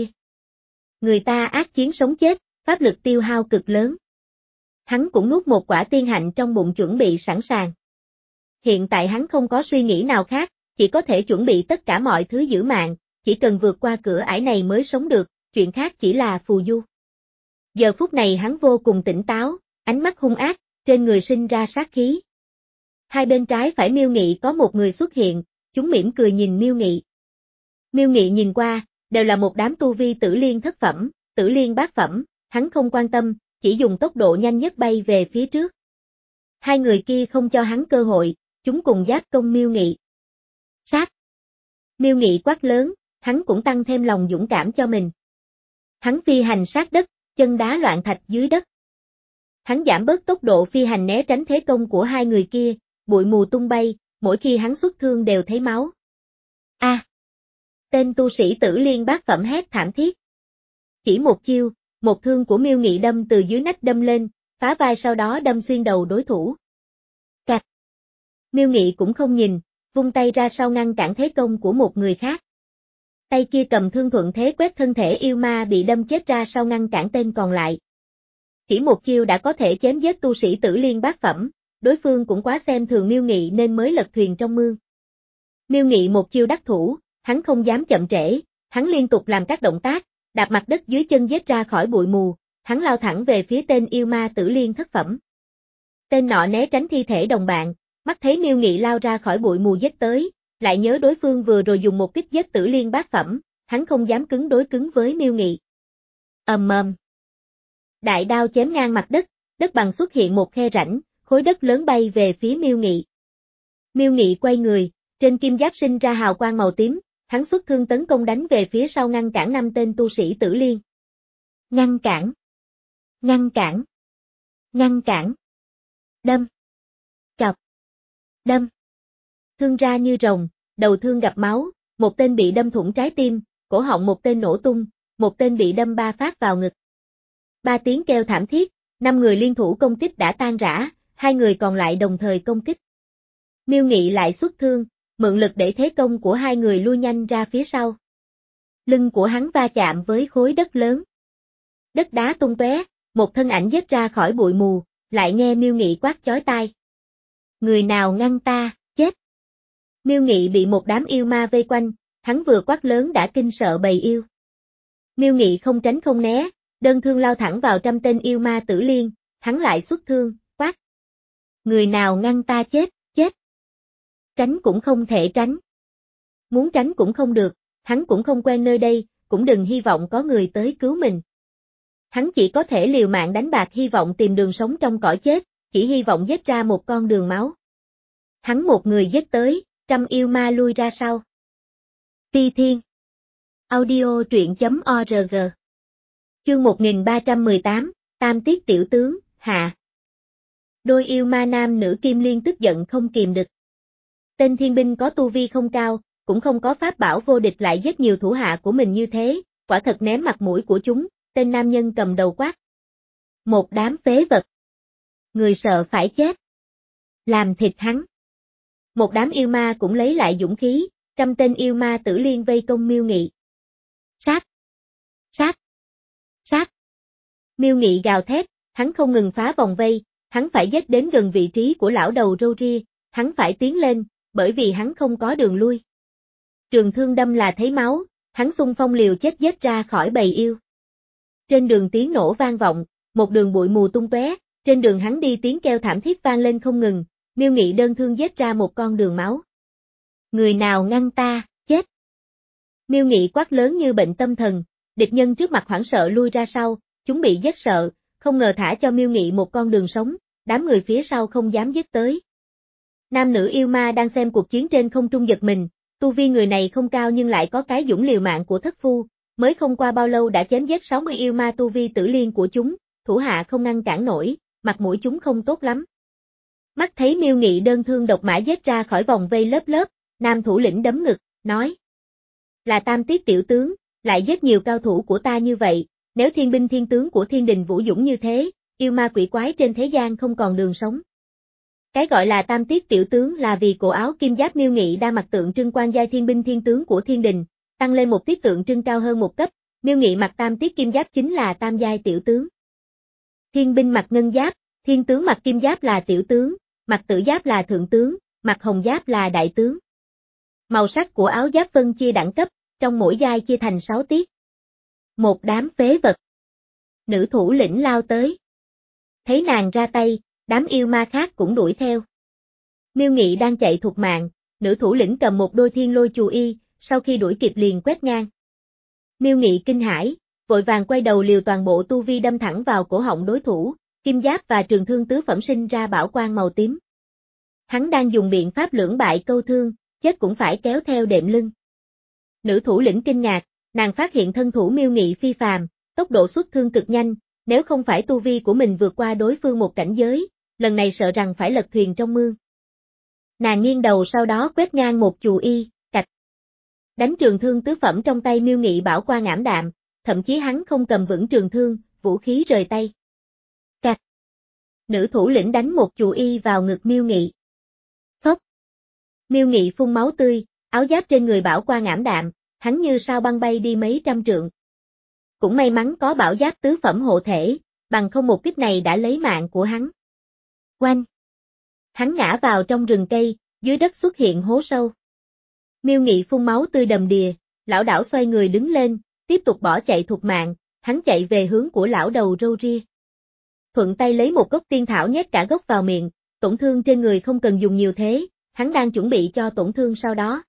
Người ta ác chiến sống chết, pháp lực tiêu hao cực lớn. Hắn cũng nuốt một quả tiên hạnh trong bụng chuẩn bị sẵn sàng. Hiện tại hắn không có suy nghĩ nào khác, chỉ có thể chuẩn bị tất cả mọi thứ giữ mạng, chỉ cần vượt qua cửa ải này mới sống được, chuyện khác chỉ là phù du. Giờ phút này hắn vô cùng tỉnh táo, ánh mắt hung ác, trên người sinh ra sát khí. Hai bên trái phải Miêu Nghị có một người xuất hiện, chúng mỉm cười nhìn Miêu Nghị. Miêu Nghị nhìn qua, đều là một đám tu vi tử liên thất phẩm, tử liên bát phẩm, hắn không quan tâm, chỉ dùng tốc độ nhanh nhất bay về phía trước. Hai người kia không cho hắn cơ hội, chúng cùng giáp công Miêu Nghị. Sát! Miêu Nghị quát lớn, hắn cũng tăng thêm lòng dũng cảm cho mình. Hắn phi hành sát đất, chân đá loạn thạch dưới đất. Hắn giảm bớt tốc độ phi hành né tránh thế công của hai người kia, bụi mù tung bay, mỗi khi hắn xuất thương đều thấy máu. A! À, tên tu sĩ tử liên bát phẩm hét thảm thiết. Chỉ một chiêu, một thương của Miêu Nghị đâm từ dưới nách đâm lên, phá vai sau đó đâm xuyên đầu đối thủ. Cạch! Miêu Nghị cũng không nhìn, vung tay ra sau ngăn cản thế công của một người khác. Tay kia cầm thương thuận thế quét thân thể yêu ma bị đâm chết ra sau ngăn cản tên còn lại. Chỉ một chiêu đã có thể chém giết tu sĩ tử liên bát phẩm, đối phương cũng quá xem thường Miêu Nghị nên mới lật thuyền trong mương. Miêu Nghị một chiêu đắc thủ, hắn không dám chậm trễ, hắn liên tục làm các động tác, đạp mặt đất dưới chân giết ra khỏi bụi mù, hắn lao thẳng về phía tên yêu ma tử liên thất phẩm. Tên nọ né tránh thi thể đồng bạn, mắt thấy Miêu Nghị lao ra khỏi bụi mù giết tới, lại nhớ đối phương vừa rồi dùng một kích giết tử liên bát phẩm, hắn không dám cứng đối cứng với Miêu Nghị. Ầm ầm. Đại đao chém ngang mặt đất, đất bằng xuất hiện một khe rãnh, khối đất lớn bay về phía Miêu Nghị. Miêu Nghị quay người, trên kim giáp sinh ra hào quang màu tím, hắn xuất thương tấn công đánh về phía sau ngăn cản năm tên tu sĩ tử liên. Ngăn cản. Ngăn cản. Ngăn cản. Đâm. Chọc. Đâm. Thương ra như rồng, đầu thương gặp máu, một tên bị đâm thủng trái tim, cổ họng một tên nổ tung, một tên bị đâm ba phát vào ngực. Ba tiếng kêu thảm thiết, năm người liên thủ công kích đã tan rã, hai người còn lại đồng thời công kích. Miêu Nghị lại xuất thương, mượn lực để thế công của hai người lui nhanh ra phía sau. Lưng của hắn va chạm với khối đất lớn. Đất đá tung tóe, một thân ảnh giết ra khỏi bụi mù, lại nghe Miêu Nghị quát chói tai. Người nào ngăn ta, chết. Miêu Nghị bị một đám yêu ma vây quanh, hắn vừa quát lớn đã kinh sợ bầy yêu. Miêu Nghị không tránh không né, đơn thương lao thẳng vào trăm tên yêu ma tử liên, hắn lại xuất thương, quát. Người nào ngăn ta chết, chết. Tránh cũng không thể tránh. Muốn tránh cũng không được, hắn cũng không quen nơi đây, cũng đừng hy vọng có người tới cứu mình. Hắn chỉ có thể liều mạng đánh bạc hy vọng tìm đường sống trong cõi chết, chỉ hy vọng giết ra một con đường máu. Hắn một người giết tới, trăm yêu ma lui ra sau. Phi Thiên. Audio truyện chấm org. Chương một nghìn ba trăm mười tám, Tam Tiết Tiểu Tướng, hạ. Đôi yêu ma nam nữ kim liên tức giận không kìm được. Tên thiên binh có tu vi không cao, cũng không có pháp bảo vô địch lại giết nhiều thủ hạ của mình như thế, quả thật ném mặt mũi của chúng, tên nam nhân cầm đầu quát. Một đám phế vật. Người sợ phải chết. Làm thịt hắn. Một đám yêu ma cũng lấy lại dũng khí, trăm tên yêu ma tử liên vây công Miêu Nghị. Sát! Sát! Sát! Miêu Nghị gào thét, hắn không ngừng phá vòng vây, hắn phải giết đến gần vị trí của lão đầu râu ria, hắn phải tiến lên, bởi vì hắn không có đường lui. Trường thương đâm là thấy máu, hắn xung phong liều chết giết ra khỏi bầy yêu. Trên đường tiếng nổ vang vọng, một đường bụi mù tung tóe, trên đường hắn đi tiếng kêu thảm thiết vang lên không ngừng, Miêu Nghị đơn thương giết ra một con đường máu. Người nào ngăn ta, chết. Miêu Nghị quát lớn như bệnh tâm thần, địch nhân trước mặt hoảng sợ lui ra sau, chúng bị giết sợ, không ngờ thả cho Miêu Nghị một con đường sống, đám người phía sau không dám giết tới. Nam nữ yêu ma đang xem cuộc chiến trên không trung giật mình, tu vi người này không cao nhưng lại có cái dũng liều mạng của thất phu, mới không qua bao lâu đã chém giết sáu mươi yêu ma tu vi tử liên của chúng, thủ hạ không ngăn cản nổi, mặt mũi chúng không tốt lắm. Mắt thấy Miêu Nghị đơn thương độc mã giết ra khỏi vòng vây lớp lớp, nam thủ lĩnh đấm ngực, nói. Là Tam Tiết Tiểu Tướng, lại giết nhiều cao thủ của ta như vậy, nếu thiên binh thiên tướng của thiên đình vũ dũng như thế, yêu ma quỷ quái trên thế gian không còn đường sống. Cái gọi là Tam Tiết Tiểu Tướng là vì cổ áo kim giáp Miêu Nghị đang mặc tượng trưng quan giai thiên binh thiên tướng của thiên đình, tăng lên một tiết tượng trưng cao hơn một cấp, Miêu Nghị mặc tam tiết kim giáp chính là tam giai tiểu tướng. Thiên binh mặc ngân giáp, thiên tướng mặc kim giáp là tiểu tướng, mặc tử giáp là thượng tướng, mặc hồng giáp là đại tướng. Màu sắc của áo giáp phân chia đẳng cấp, trong mỗi giai chia thành sáu tiết. Một đám phế vật. Nữ thủ lĩnh lao tới. Thấy nàng ra tay, đám yêu ma khác cũng đuổi theo. Miêu Nghị đang chạy thục mạng, nữ thủ lĩnh cầm một đôi thiên lôi chù y, sau khi đuổi kịp liền quét ngang. Miêu Nghị kinh hãi, vội vàng quay đầu liều toàn bộ tu vi đâm thẳng vào cổ họng đối thủ, kim giáp và trường thương tứ phẩm sinh ra bảo quang màu tím. Hắn đang dùng biện pháp lưỡng bại câu thương, chết cũng phải kéo theo đệm lưng. Nữ thủ lĩnh kinh ngạc, nàng phát hiện thân thủ Miêu Nghị phi phàm, tốc độ xuất thương cực nhanh, nếu không phải tu vi của mình vượt qua đối phương một cảnh giới, lần này sợ rằng phải lật thuyền trong mương. Nàng nghiêng đầu sau đó quét ngang một chù y, cạch. Đánh trường thương tứ phẩm trong tay Miêu Nghị bảo quang ảm đạm, thậm chí hắn không cầm vững trường thương, vũ khí rời tay. Cạch. Nữ thủ lĩnh đánh một chù y vào ngực Miêu Nghị. Phốc. Miêu Nghị phun máu tươi, áo giáp trên người bảo quang ảm đạm, hắn như sao băng bay đi mấy trăm trượng. Cũng may mắn có bảo giáp tứ phẩm hộ thể, bằng không một kích này đã lấy mạng của hắn. Oanh! Hắn ngã vào trong rừng cây, dưới đất xuất hiện hố sâu. Miêu Nghị phun máu tươi đầm đìa, lão đảo xoay người đứng lên, tiếp tục bỏ chạy thục mạng, hắn chạy về hướng của lão đầu râu ria. Thuận tay lấy một gốc tiên thảo nhét cả gốc vào miệng, tổn thương trên người không cần dùng nhiều thế, hắn đang chuẩn bị cho tổn thương sau đó.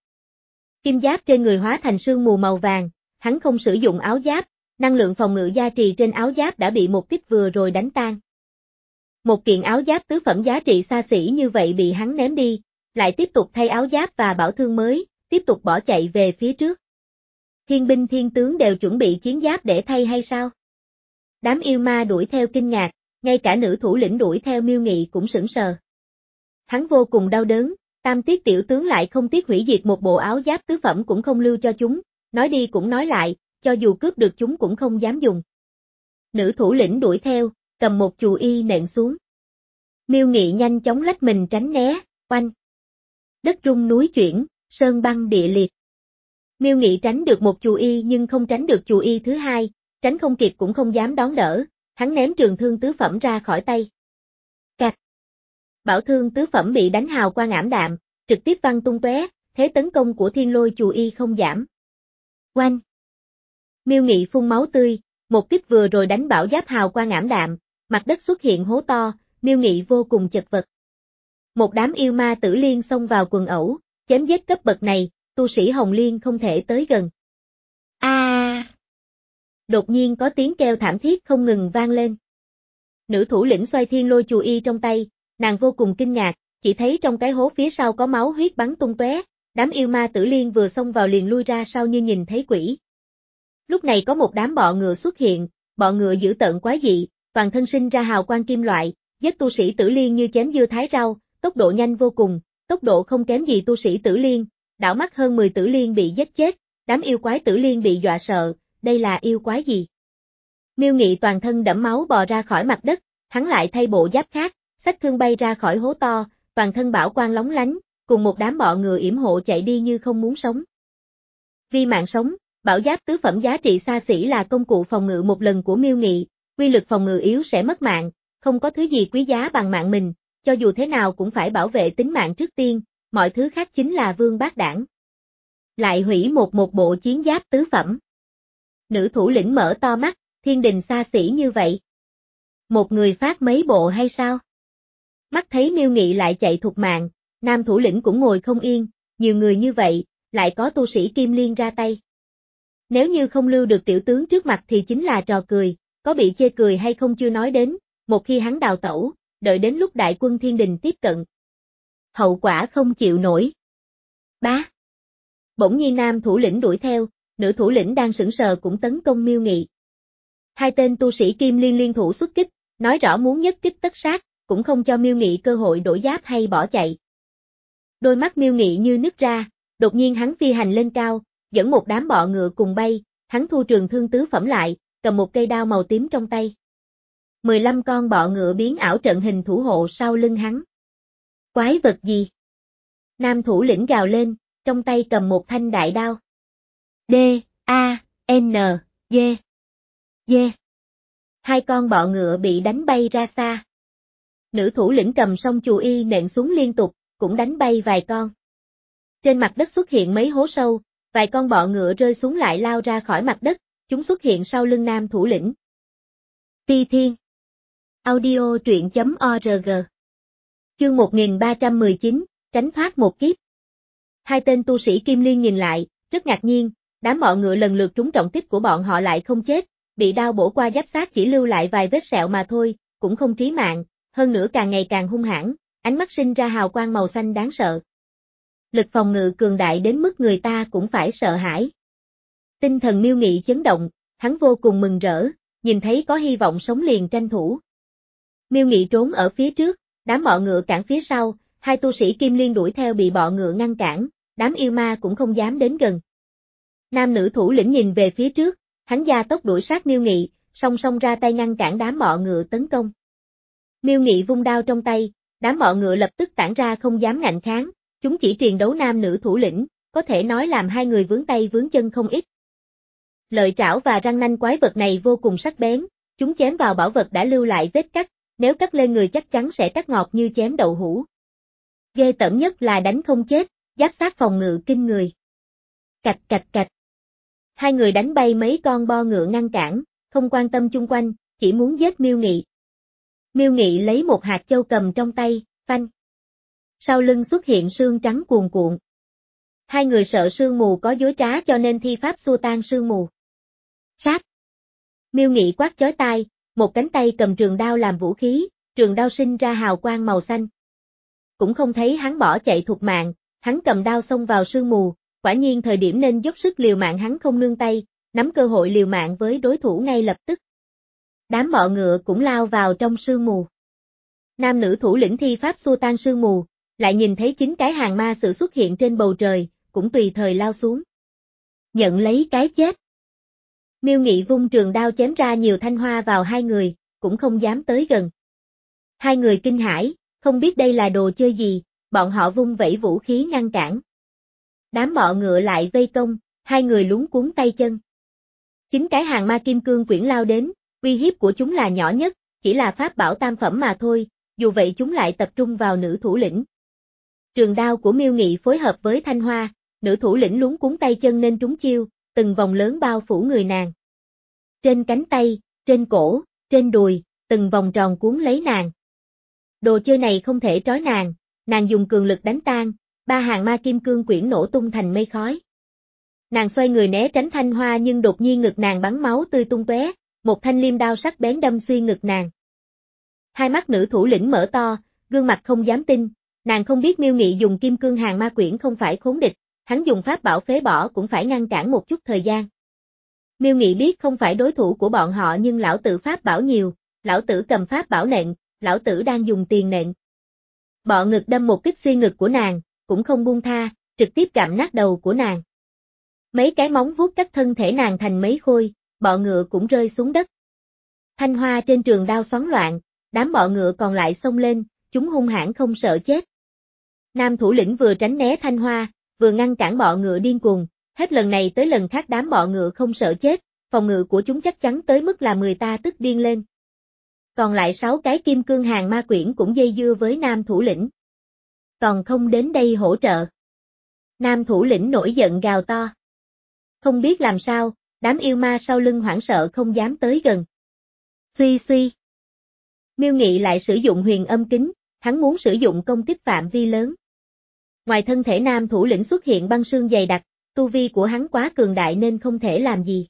Kim giáp trên người hóa thành sương mù màu vàng, hắn không sử dụng áo giáp, năng lượng phòng ngự gia trì trên áo giáp đã bị một kích vừa rồi đánh tan. Một kiện áo giáp tứ phẩm giá trị xa xỉ như vậy bị hắn ném đi, lại tiếp tục thay áo giáp và bảo thương mới, tiếp tục bỏ chạy về phía trước. Thiên binh thiên tướng đều chuẩn bị chiến giáp để thay hay sao? Đám yêu ma đuổi theo kinh ngạc, ngay cả nữ thủ lĩnh đuổi theo Miêu Nghị cũng sững sờ. Hắn vô cùng đau đớn, Tam Tiết Tiểu Tướng lại không tiếc hủy diệt một bộ áo giáp tứ phẩm cũng không lưu cho chúng, nói đi cũng nói lại, cho dù cướp được chúng cũng không dám dùng. Nữ thủ lĩnh đuổi theo, cầm một chù y nện xuống. Miêu Nghị nhanh chóng lách mình tránh né, oanh. Đất rung núi chuyển, sơn băng địa liệt. Miêu Nghị tránh được một chù y nhưng không tránh được chù y thứ hai, tránh không kịp cũng không dám đón đỡ, hắn ném trường thương tứ phẩm ra khỏi tay. Cạch. Bảo thương tứ phẩm bị đánh hào quang ảm đạm, trực tiếp văng tung tóe, thế tấn công của thiên lôi chù y không giảm. Oanh. Miêu Nghị phun máu tươi, một kích vừa rồi đánh bảo giáp hào quang ảm đạm, mặt đất xuất hiện hố to, Miêu Nghị vô cùng chật vật. Một đám yêu ma tử liên xông vào quần ẩu, chém giết cấp bậc này, tu sĩ Hồng Liên không thể tới gần. A! À! Đột nhiên có tiếng kêu thảm thiết không ngừng vang lên. Nữ thủ lĩnh xoay thiên lôi chù y trong tay, nàng vô cùng kinh ngạc, chỉ thấy trong cái hố phía sau có máu huyết bắn tung tóe, đám yêu ma Tử Liên vừa xông vào liền lui ra sau như nhìn thấy quỷ. Lúc này có một đám bọ ngựa xuất hiện, bọ ngựa dữ tợn quái dị, toàn thân sinh ra hào quang kim loại, giết tu sĩ Tử Liên như chém dưa thái rau, tốc độ nhanh vô cùng, tốc độ không kém gì tu sĩ Tử Liên, đảo mắt hơn mười Tử Liên bị giết chết, đám yêu quái Tử Liên bị dọa sợ, đây là yêu quái gì? Miêu Nghị toàn thân đẫm máu bò ra khỏi mặt đất, hắn lại thay bộ giáp khác, xách thương bay ra khỏi hố to, toàn thân bảo quang lóng lánh, cùng một đám bọ ngựa yểm hộ chạy đi như không muốn sống. Vì mạng sống, bảo giáp tứ phẩm giá trị xa xỉ là công cụ phòng ngự một lần của Miêu Nghị, quy lực phòng ngự yếu sẽ mất mạng, không có thứ gì quý giá bằng mạng mình, cho dù thế nào cũng phải bảo vệ tính mạng trước tiên, mọi thứ khác chính là vương bát đảng. Lại hủy một một bộ chiến giáp tứ phẩm. Nữ thủ lĩnh mở to mắt, thiên đình xa xỉ như vậy. Một người phát mấy bộ hay sao? Mắt thấy Miêu Nghị lại chạy thục mạng, nam thủ lĩnh cũng ngồi không yên, nhiều người như vậy, lại có tu sĩ Kim Liên ra tay. Nếu như không lưu được tiểu tướng trước mặt thì chính là trò cười, có bị chê cười hay không chưa nói đến, một khi hắn đào tẩu, đợi đến lúc đại quân thiên đình tiếp cận. Hậu quả không chịu nổi. Bá. Bỗng nhiên nam thủ lĩnh đuổi theo, nữ thủ lĩnh đang sững sờ cũng tấn công Miêu Nghị. Hai tên tu sĩ Kim Liên liên thủ xuất kích, nói rõ muốn nhất kích tất sát, cũng không cho Miêu Nghị cơ hội đổi giáp hay bỏ chạy. Đôi mắt Miêu Nghị như nứt ra, đột nhiên hắn phi hành lên cao, dẫn một đám bọ ngựa cùng bay, hắn thu trường thương tứ phẩm lại, cầm một cây đao màu tím trong tay. mười lăm con bọ ngựa biến ảo trận hình thủ hộ sau lưng hắn. Quái vật gì? Nam thủ lĩnh gào lên, trong tay cầm một thanh đại đao. D, A, N, G. D. Hai con bọ ngựa bị đánh bay ra xa. Nữ thủ lĩnh cầm song chù y nện xuống liên tục, cũng đánh bay vài con. Trên mặt đất xuất hiện mấy hố sâu, vài con bọ ngựa rơi xuống lại lao ra khỏi mặt đất, chúng xuất hiện sau lưng nam thủ lĩnh. Ti Thiên. Audio truyện chấm org. Chương một nghìn ba trăm mười chín, tránh thoát một kiếp. Hai tên tu sĩ Kim Liên nhìn lại, rất ngạc nhiên, đám bọ ngựa lần lượt trúng trọng kích của bọn họ lại không chết, bị đao bổ qua giáp xác chỉ lưu lại vài vết sẹo mà thôi, cũng không trí mạng, hơn nữa càng ngày càng hung hãn, ánh mắt sinh ra hào quang màu xanh đáng sợ. Lực phòng ngự cường đại đến mức người ta cũng phải sợ hãi. Tinh thần Miêu Nghị chấn động, hắn vô cùng mừng rỡ, nhìn thấy có hy vọng sống liền tranh thủ. Miêu Nghị trốn ở phía trước, đám bọ ngựa cản phía sau, hai tu sĩ Kim Liên đuổi theo bị bọ ngựa ngăn cản, đám yêu ma cũng không dám đến gần. Nam nữ thủ lĩnh nhìn về phía trước, hắn gia tốc đuổi sát Miêu Nghị, song song ra tay ngăn cản đám bọ ngựa tấn công. Miêu Nghị vung đao trong tay, đám bọ ngựa lập tức tản ra không dám ngạnh kháng, chúng chỉ triền đấu nam nữ thủ lĩnh, có thể nói làm hai người vướng tay vướng chân không ít. Lợi trảo và răng nanh quái vật này vô cùng sắc bén, chúng chém vào bảo vật đã lưu lại vết cắt, nếu cắt lên người chắc chắn sẽ cắt ngọt như chém đậu hũ. Ghê tởm nhất là đánh không chết, giáp sát phòng ngự kinh người. Cạch cạch cạch. Hai người đánh bay mấy con bo ngựa ngăn cản, không quan tâm chung quanh, chỉ muốn giết Miêu Nghị. Miêu Nghị lấy một hạt châu cầm trong tay, phanh. Sau lưng xuất hiện sương trắng cuồn cuộn. Hai người sợ sương mù có dối trá cho nên thi pháp xua tan sương mù. Sát. Miêu Nghị quát chói tai, một cánh tay cầm trường đao làm vũ khí, trường đao sinh ra hào quang màu xanh. Cũng không thấy hắn bỏ chạy thục mạng, hắn cầm đao xông vào sương mù, quả nhiên thời điểm nên dốc sức liều mạng hắn không nương tay, nắm cơ hội liều mạng với đối thủ ngay lập tức. Đám bọ ngựa cũng lao vào trong sương mù. Nam nữ thủ lĩnh thi pháp xua tan sương mù, lại nhìn thấy chính cái hàng ma sự xuất hiện trên bầu trời, cũng tùy thời lao xuống. Nhận lấy cái chết. Miêu Nghị vung trường đao chém ra nhiều thanh hoa vào hai người, cũng không dám tới gần. Hai người kinh hãi, không biết đây là đồ chơi gì, bọn họ vung vẩy vũ khí ngăn cản. Đám bọ ngựa lại vây công, hai người luống cuống tay chân. Chính cái hàng ma kim cương quyển lao đến, uy hiếp của chúng là nhỏ nhất, chỉ là pháp bảo tam phẩm mà thôi, dù vậy chúng lại tập trung vào nữ thủ lĩnh. Trường đao của Miêu Nghị phối hợp với thanh hoa, nữ thủ lĩnh luống cuống tay chân nên trúng chiêu, từng vòng lớn bao phủ người nàng. Trên cánh tay, trên cổ, trên đùi, từng vòng tròn cuốn lấy nàng. Đồ chơi này không thể trói nàng, nàng dùng cường lực đánh tan, ba hàng ma kim cương quyển nổ tung thành mây khói. Nàng xoay người né tránh thanh hoa nhưng đột nhiên ngực nàng bắn máu tươi tung tóe, một thanh liêm đao sắc bén đâm xuyên ngực nàng. Hai mắt nữ thủ lĩnh mở to, gương mặt không dám tin, nàng không biết Miêu Nghị dùng kim cương hàng ma quyển không phải khốn địch, hắn dùng pháp bảo phế bỏ cũng phải ngăn cản một chút thời gian. Miêu Nghị biết không phải đối thủ của bọn họ nhưng lão tử pháp bảo nhiều, lão tử cầm pháp bảo nện, lão tử đang dùng tiền nện. Bọ ngực đâm một kích xuyên ngực của nàng, cũng không buông tha, trực tiếp gặm nát đầu của nàng. Mấy cái móng vuốt cắt thân thể nàng thành mấy khôi, bọ ngựa cũng rơi xuống đất. Thanh hoa trên trường đao xoắn loạn, đám bọ ngựa còn lại xông lên, chúng hung hãn không sợ chết. Nam thủ lĩnh vừa tránh né thanh hoa, vừa ngăn cản bọ ngựa điên cuồng, hết lần này tới lần khác đám bọ ngựa không sợ chết, phòng ngự của chúng chắc chắn tới mức là người ta tức điên lên. Còn lại sáu cái kim cương hàng ma quyển cũng dây dưa với nam thủ lĩnh. Còn không đến đây hỗ trợ. Nam thủ lĩnh nổi giận gào to. Không biết làm sao, đám yêu ma sau lưng hoảng sợ không dám tới gần. Suy suy. Miêu Nghị lại sử dụng huyền âm kính, hắn muốn sử dụng công kích phạm vi lớn. Ngoài thân thể nam thủ lĩnh xuất hiện băng sương dày đặc, tu vi của hắn quá cường đại nên không thể làm gì.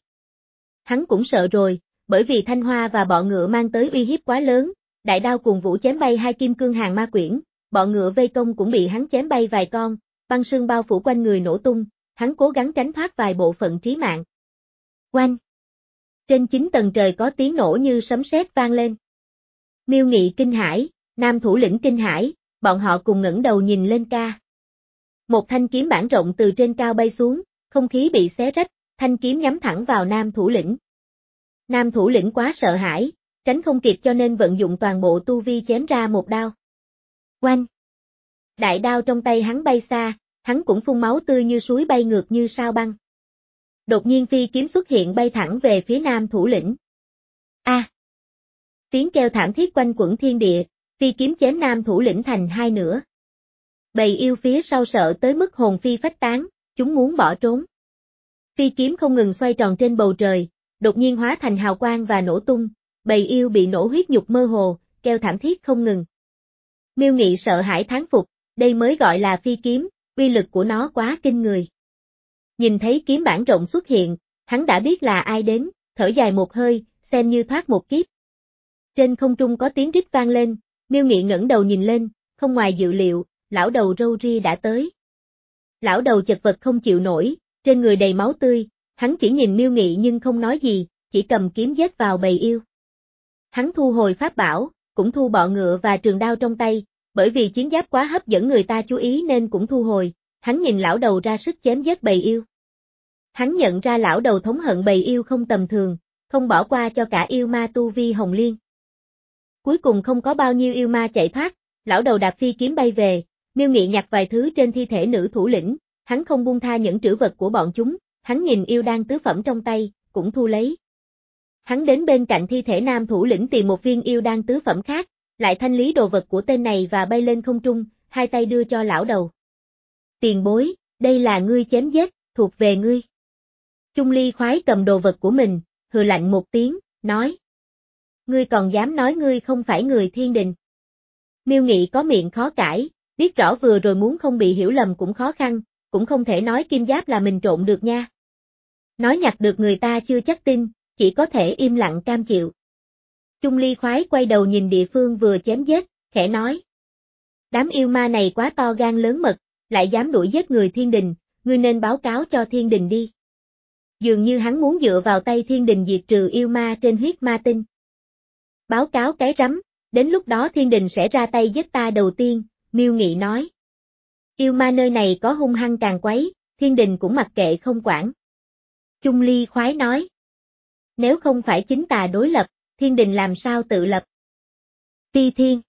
Hắn cũng sợ rồi, bởi vì thanh hoa và bọ ngựa mang tới uy hiếp quá lớn, đại đao cuồng vũ chém bay hai kim cương hàng ma quyển, bọ ngựa vây công cũng bị hắn chém bay vài con, băng sương bao phủ quanh người nổ tung, hắn cố gắng tránh thoát vài bộ phận trí mạng. Oanh! Trên chín tầng trời có tiếng nổ như sấm sét vang lên. Miêu Nghị kinh hãi, nam thủ lĩnh kinh hãi, bọn họ cùng ngẩng đầu nhìn lên ca. Một thanh kiếm bản rộng từ trên cao bay xuống, không khí bị xé rách, thanh kiếm nhắm thẳng vào nam thủ lĩnh. Nam thủ lĩnh quá sợ hãi, tránh không kịp cho nên vận dụng toàn bộ tu vi chém ra một đao. Oanh! Đại đao trong tay hắn bay xa, hắn cũng phun máu tươi như suối bay ngược như sao băng. Đột nhiên phi kiếm xuất hiện bay thẳng về phía nam thủ lĩnh. A! À. Tiếng kêu thảm thiết quanh quẩn thiên địa, phi kiếm chém nam thủ lĩnh thành hai nửa. Bầy yêu phía sau sợ tới mức hồn phi phách tán, chúng muốn bỏ trốn. Phi kiếm không ngừng xoay tròn trên bầu trời, đột nhiên hóa thành hào quang và nổ tung, bầy yêu bị nổ huyết nhục mơ hồ, kêu thảm thiết không ngừng. Miêu Nghị sợ hãi thán phục, đây mới gọi là phi kiếm, uy lực của nó quá kinh người. Nhìn thấy kiếm bản rộng xuất hiện, hắn đã biết là ai đến, thở dài một hơi, xem như thoát một kiếp. Trên không trung có tiếng rít vang lên, Miêu Nghị ngẩng đầu nhìn lên, không ngoài dự liệu, lão đầu râu ria đã tới. Lão đầu chật vật không chịu nổi, trên người đầy máu tươi, hắn chỉ nhìn Miêu Nghị nhưng không nói gì, chỉ cầm kiếm giết vào bầy yêu. Hắn thu hồi pháp bảo, cũng thu bọ ngựa và trường đao trong tay, bởi vì chiến giáp quá hấp dẫn người ta chú ý nên cũng thu hồi, hắn nhìn lão đầu ra sức chém giết bầy yêu. Hắn nhận ra lão đầu thống hận bầy yêu không tầm thường, không bỏ qua cho cả yêu ma tu vi hồng liên. Cuối cùng không có bao nhiêu yêu ma chạy thoát, lão đầu đạp phi kiếm bay về, Miêu Nghị nhặt vài thứ trên thi thể nữ thủ lĩnh, hắn không buông tha những trữ vật của bọn chúng, hắn nhìn yêu đan tứ phẩm trong tay, cũng thu lấy. Hắn đến bên cạnh thi thể nam thủ lĩnh tìm một viên yêu đan tứ phẩm khác, lại thanh lý đồ vật của tên này và bay lên không trung, hai tay đưa cho lão đầu. Tiền bối, đây là ngươi chém giết, thuộc về ngươi. Chung Ly khoái cầm đồ vật của mình, hừ lạnh một tiếng, nói. Ngươi còn dám nói ngươi không phải người thiên đình. Miêu Nghị có miệng khó cãi, biết rõ vừa rồi muốn không bị hiểu lầm cũng khó khăn, cũng không thể nói kim giáp là mình trộn được nha. Nói nhặt được người ta chưa chắc tin, chỉ có thể im lặng cam chịu. Chung Ly khoái quay đầu nhìn địa phương vừa chém giết, khẽ nói. Đám yêu ma này quá to gan lớn mật, lại dám đuổi giết người thiên đình, ngươi nên báo cáo cho thiên đình đi. Dường như hắn muốn dựa vào tay thiên đình diệt trừ yêu ma trên huyết ma tinh. Báo cáo cái rắm, đến lúc đó thiên đình sẽ ra tay giết ta đầu tiên, Miêu Nghị nói. Yêu ma nơi này có hung hăng càng quấy, thiên đình cũng mặc kệ không quản. Chung Ly khoái nói. Nếu không phải chính tà đối lập, thiên đình làm sao tự lập? Phi Thiên.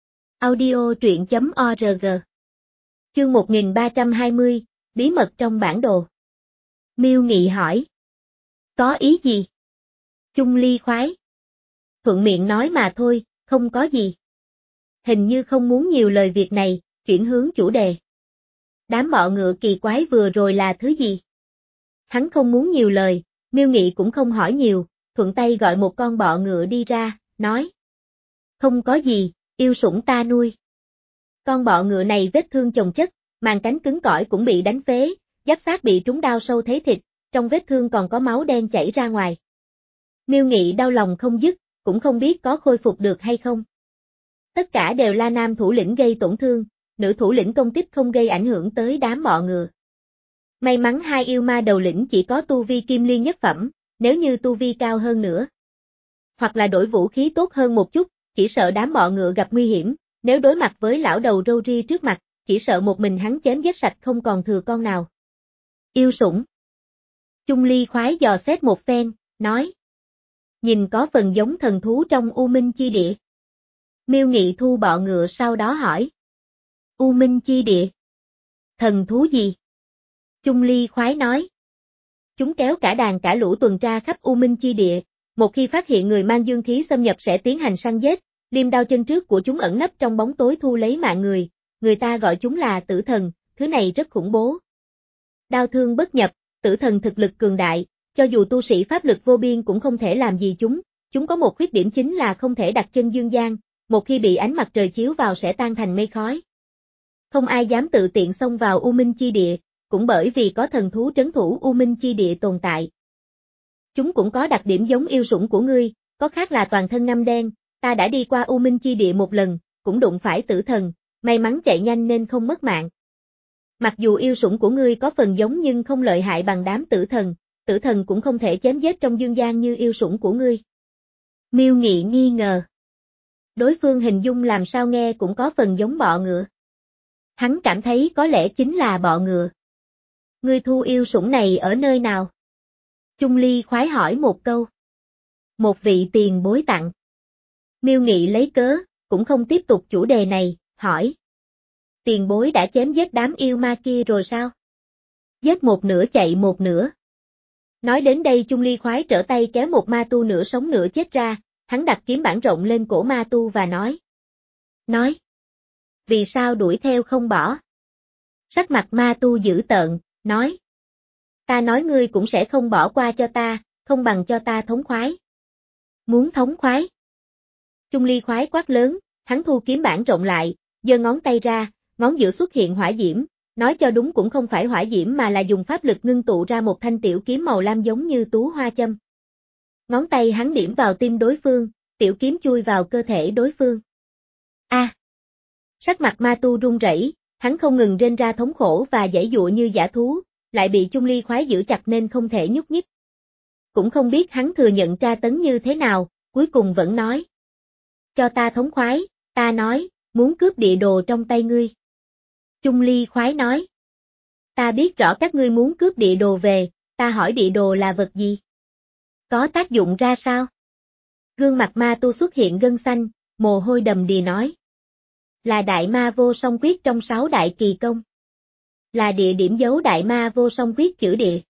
Audio truyện chấm org. Chương một nghìn ba trăm hai mươi, bí mật trong bản đồ. Miêu Nghị hỏi. Có ý gì? Chung Ly khoái. Thuận miệng nói mà thôi, không có gì. Hình như không muốn nhiều lời việc này, chuyển hướng chủ đề. Đám bọ ngựa kỳ quái vừa rồi là thứ gì? Hắn không muốn nhiều lời, Miêu Nghị cũng không hỏi nhiều, thuận tay gọi một con bọ ngựa đi ra, nói. Không có gì, yêu sủng ta nuôi. Con bọ ngựa này vết thương chồng chất, màng cánh cứng cỏi cũng bị đánh phế, giáp xác bị trúng đao sâu thấy thịt, trong vết thương còn có máu đen chảy ra ngoài. Miêu Nghị đau lòng không dứt, cũng không biết có khôi phục được hay không. Tất cả đều là nam thủ lĩnh gây tổn thương, nữ thủ lĩnh công kích không gây ảnh hưởng tới đám bọ ngựa. May mắn hai yêu ma đầu lĩnh chỉ có tu vi kim liên nhất phẩm, nếu như tu vi cao hơn nữa. Hoặc là đổi vũ khí tốt hơn một chút, chỉ sợ đám bọ ngựa gặp nguy hiểm, nếu đối mặt với lão đầu râu ria trước mặt, chỉ sợ một mình hắn chém giết sạch không còn thừa con nào. Yêu sủng. Chung Ly khoái dò xét một phen, nói. Nhìn có phần giống thần thú trong U Minh Chi Địa. Miêu Nghị thu bọ ngựa sau đó hỏi. U Minh Chi Địa. Thần thú gì? Chung Ly khoái nói. Chúng kéo cả đàn cả lũ tuần tra khắp U Minh Chi Địa, một khi phát hiện người mang dương khí xâm nhập sẽ tiến hành săn giết, liêm đao chân trước của chúng ẩn nấp trong bóng tối thu lấy mạng người, người ta gọi chúng là tử thần, thứ này rất khủng bố. Đao thương bất nhập, tử thần thực lực cường đại, cho dù tu sĩ pháp lực vô biên cũng không thể làm gì chúng, chúng có một khuyết điểm chính là không thể đặt chân dương gian, một khi bị ánh mặt trời chiếu vào sẽ tan thành mây khói. Không ai dám tự tiện xông vào U Minh Chi Địa, cũng bởi vì có thần thú trấn thủ U Minh Chi Địa tồn tại. Chúng cũng có đặc điểm giống yêu sủng của ngươi, có khác là toàn thân ngăm đen, ta đã đi qua U Minh Chi Địa một lần, cũng đụng phải tử thần, may mắn chạy nhanh nên không mất mạng. Mặc dù yêu sủng của ngươi có phần giống nhưng không lợi hại bằng đám tử thần, tử thần cũng không thể chém giết trong dương gian như yêu sủng của ngươi. Miêu Nghị nghi ngờ. Đối phương hình dung làm sao nghe cũng có phần giống bọ ngựa. Hắn cảm thấy có lẽ chính là bọ ngựa. Ngươi thu yêu sủng này ở nơi nào? Chung Ly khoái hỏi một câu. Một vị tiền bối tặng. Miêu Nghị lấy cớ, cũng không tiếp tục chủ đề này, hỏi. Tiền bối đã chém giết đám yêu ma kia rồi sao? Giết một nửa chạy một nửa. Nói đến đây Chung Ly khoái trở tay kéo một ma tu nửa sống nửa chết ra, hắn đặt kiếm bản rộng lên cổ ma tu và nói. Nói. Vì sao đuổi theo không bỏ? Sắc mặt ma tu dữ tợn, nói. Ta nói ngươi cũng sẽ không bỏ qua cho ta, không bằng cho ta thống khoái. Muốn thống khoái? Chung Ly khoái quát lớn, hắn thu kiếm bản rộng lại, giơ ngón tay ra, ngón giữa xuất hiện hỏa diễm, nói cho đúng cũng không phải hỏa diễm mà là dùng pháp lực ngưng tụ ra một thanh tiểu kiếm màu lam giống như tú hoa châm. Ngón tay hắn điểm vào tim đối phương, tiểu kiếm chui vào cơ thể đối phương. A! À. Sắc mặt ma tu run rẩy, hắn không ngừng rên ra thống khổ và giãy giụa như dã thú, lại bị Chung Ly khoái giữ chặt nên không thể nhúc nhích. Cũng không biết hắn thừa nhận tra tấn như thế nào, cuối cùng vẫn nói. Cho ta thống khoái, ta nói, muốn cướp địa đồ trong tay ngươi. Chung Ly khoái nói. Ta biết rõ các ngươi muốn cướp địa đồ về, ta hỏi địa đồ là vật gì? Có tác dụng ra sao? Gương mặt ma tu xuất hiện gân xanh, mồ hôi đầm đìa nói. Là đại ma vô song quyết trong sáu đại kỳ công. Là địa điểm giấu đại ma vô song quyết chữ địa.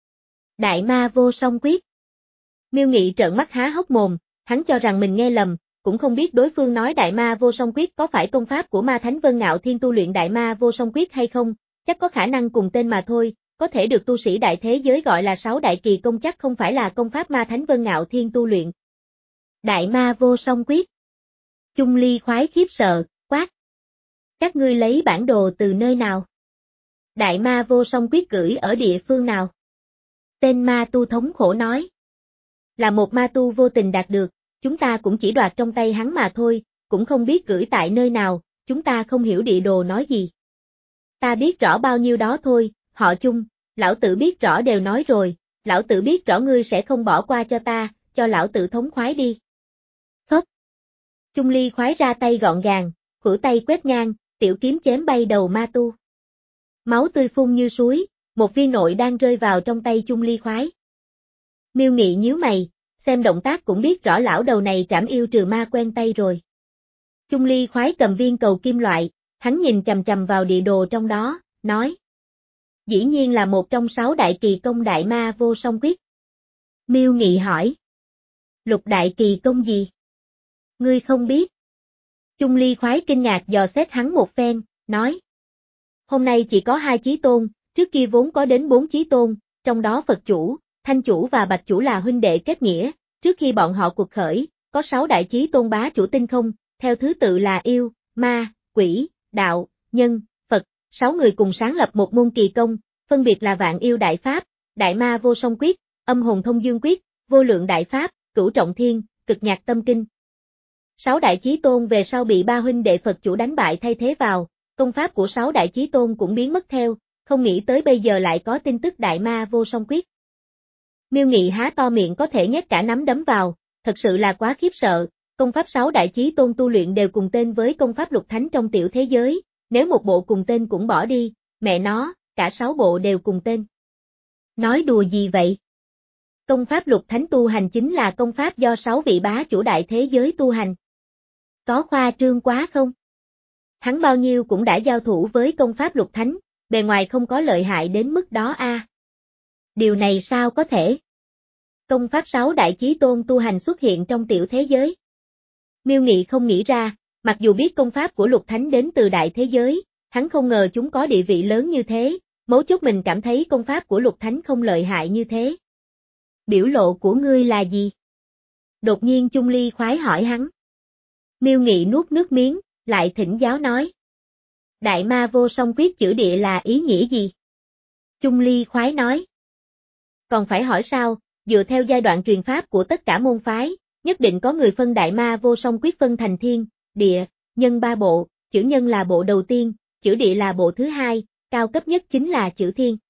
Đại ma vô song quyết. Miêu Nghị trợn mắt há hốc mồm, hắn cho rằng mình nghe lầm, cũng không biết đối phương nói đại ma vô song quyết có phải công pháp của ma thánh Vân Ngạo Thiên tu luyện đại ma vô song quyết hay không, chắc có khả năng cùng tên mà thôi, có thể được tu sĩ đại thế giới gọi là sáu đại kỳ công chắc không phải là công pháp ma thánh Vân Ngạo Thiên tu luyện. Đại ma vô song quyết. Chung Ly khoái khiếp sợ, quát. Các ngươi lấy bản đồ từ nơi nào? Đại ma vô song quyết gửi ở địa phương nào? Tên ma tu thống khổ nói. Là một ma tu vô tình đạt được, chúng ta cũng chỉ đoạt trong tay hắn mà thôi, cũng không biết gửi tại nơi nào, chúng ta không hiểu địa đồ nói gì. Ta biết rõ bao nhiêu đó thôi, họ Chung, lão tử biết rõ đều nói rồi, lão tử biết rõ ngươi sẽ không bỏ qua cho ta, cho lão tử thống khoái đi. Phất. Chung Ly khoái ra tay gọn gàng, khuỷu tay quét ngang, tiểu kiếm chém bay đầu ma tu. Máu tươi phun như suối, một viên nội đang rơi vào trong tay Chung Ly khoái. Miêu Nghị nhíu mày, xem động tác cũng biết rõ lão đầu này trảm yêu trừ ma quen tay rồi. Chung Ly khoái cầm viên cầu kim loại, hắn nhìn chằm chằm vào địa đồ trong đó, nói. Dĩ nhiên là một trong sáu đại kỳ công đại ma vô song quyết. Miêu Nghị hỏi. Lục đại kỳ công gì? Ngươi không biết. Chung Ly khoái kinh ngạc dò xét hắn một phen, nói. Hôm nay chỉ có hai chí tôn, trước kia vốn có đến bốn chí tôn, trong đó Phật chủ, Thanh chủ và Bạch chủ là huynh đệ kết nghĩa, trước khi bọn họ cuộc khởi, có sáu đại chí tôn bá chủ tinh không, theo thứ tự là yêu, ma, quỷ, đạo, nhân, Phật, sáu người cùng sáng lập một môn kỳ công, phân biệt là Vạn Yêu Đại Pháp, Đại Ma Vô Song Quyết, Âm Hồn Thông Dương Quyết, Vô Lượng Đại Pháp, Cửu Trọng Thiên, Cực Nhạc Tâm Kinh. Sáu đại chí tôn về sau bị ba huynh đệ Phật chủ đánh bại thay thế vào, công pháp của sáu đại chí tôn cũng biến mất theo, không nghĩ tới bây giờ lại có tin tức Đại Ma Vô Song Quyết. Miêu Nghị há to miệng có thể nhét cả nắm đấm vào, thật sự là quá khiếp sợ, công pháp sáu đại chí tôn tu luyện đều cùng tên với công pháp lục thánh trong tiểu thế giới, nếu một bộ cùng tên cũng bỏ đi, mẹ nó, cả sáu bộ đều cùng tên. Nói đùa gì vậy? Công pháp lục thánh tu hành chính là công pháp do sáu vị bá chủ đại thế giới tu hành. Có khoa trương quá không? Hắn bao nhiêu cũng đã giao thủ với công pháp lục thánh, bề ngoài không có lợi hại đến mức đó a. À. Điều này sao có thể? Công pháp sáu đại chí tôn tu hành xuất hiện trong tiểu thế giới. Miêu Nghị không nghĩ ra, mặc dù biết công pháp của lục thánh đến từ đại thế giới, hắn không ngờ chúng có địa vị lớn như thế, mấu chốt mình cảm thấy công pháp của lục thánh không lợi hại như thế. Biểu lộ của ngươi là gì? Đột nhiên Chung Ly khoái hỏi hắn. Miêu Nghị nuốt nước miếng, lại thỉnh giáo nói. Đại Ma Vô Song Quyết chữ địa là ý nghĩa gì? Chung Ly khoái nói. Còn phải hỏi sao, dựa theo giai đoạn truyền pháp của tất cả môn phái, nhất định có người phân Đại Ma Vô Song Quyết phân thành thiên, địa, nhân ba bộ, chữ nhân là bộ đầu tiên, chữ địa là bộ thứ hai, cao cấp nhất chính là chữ thiên.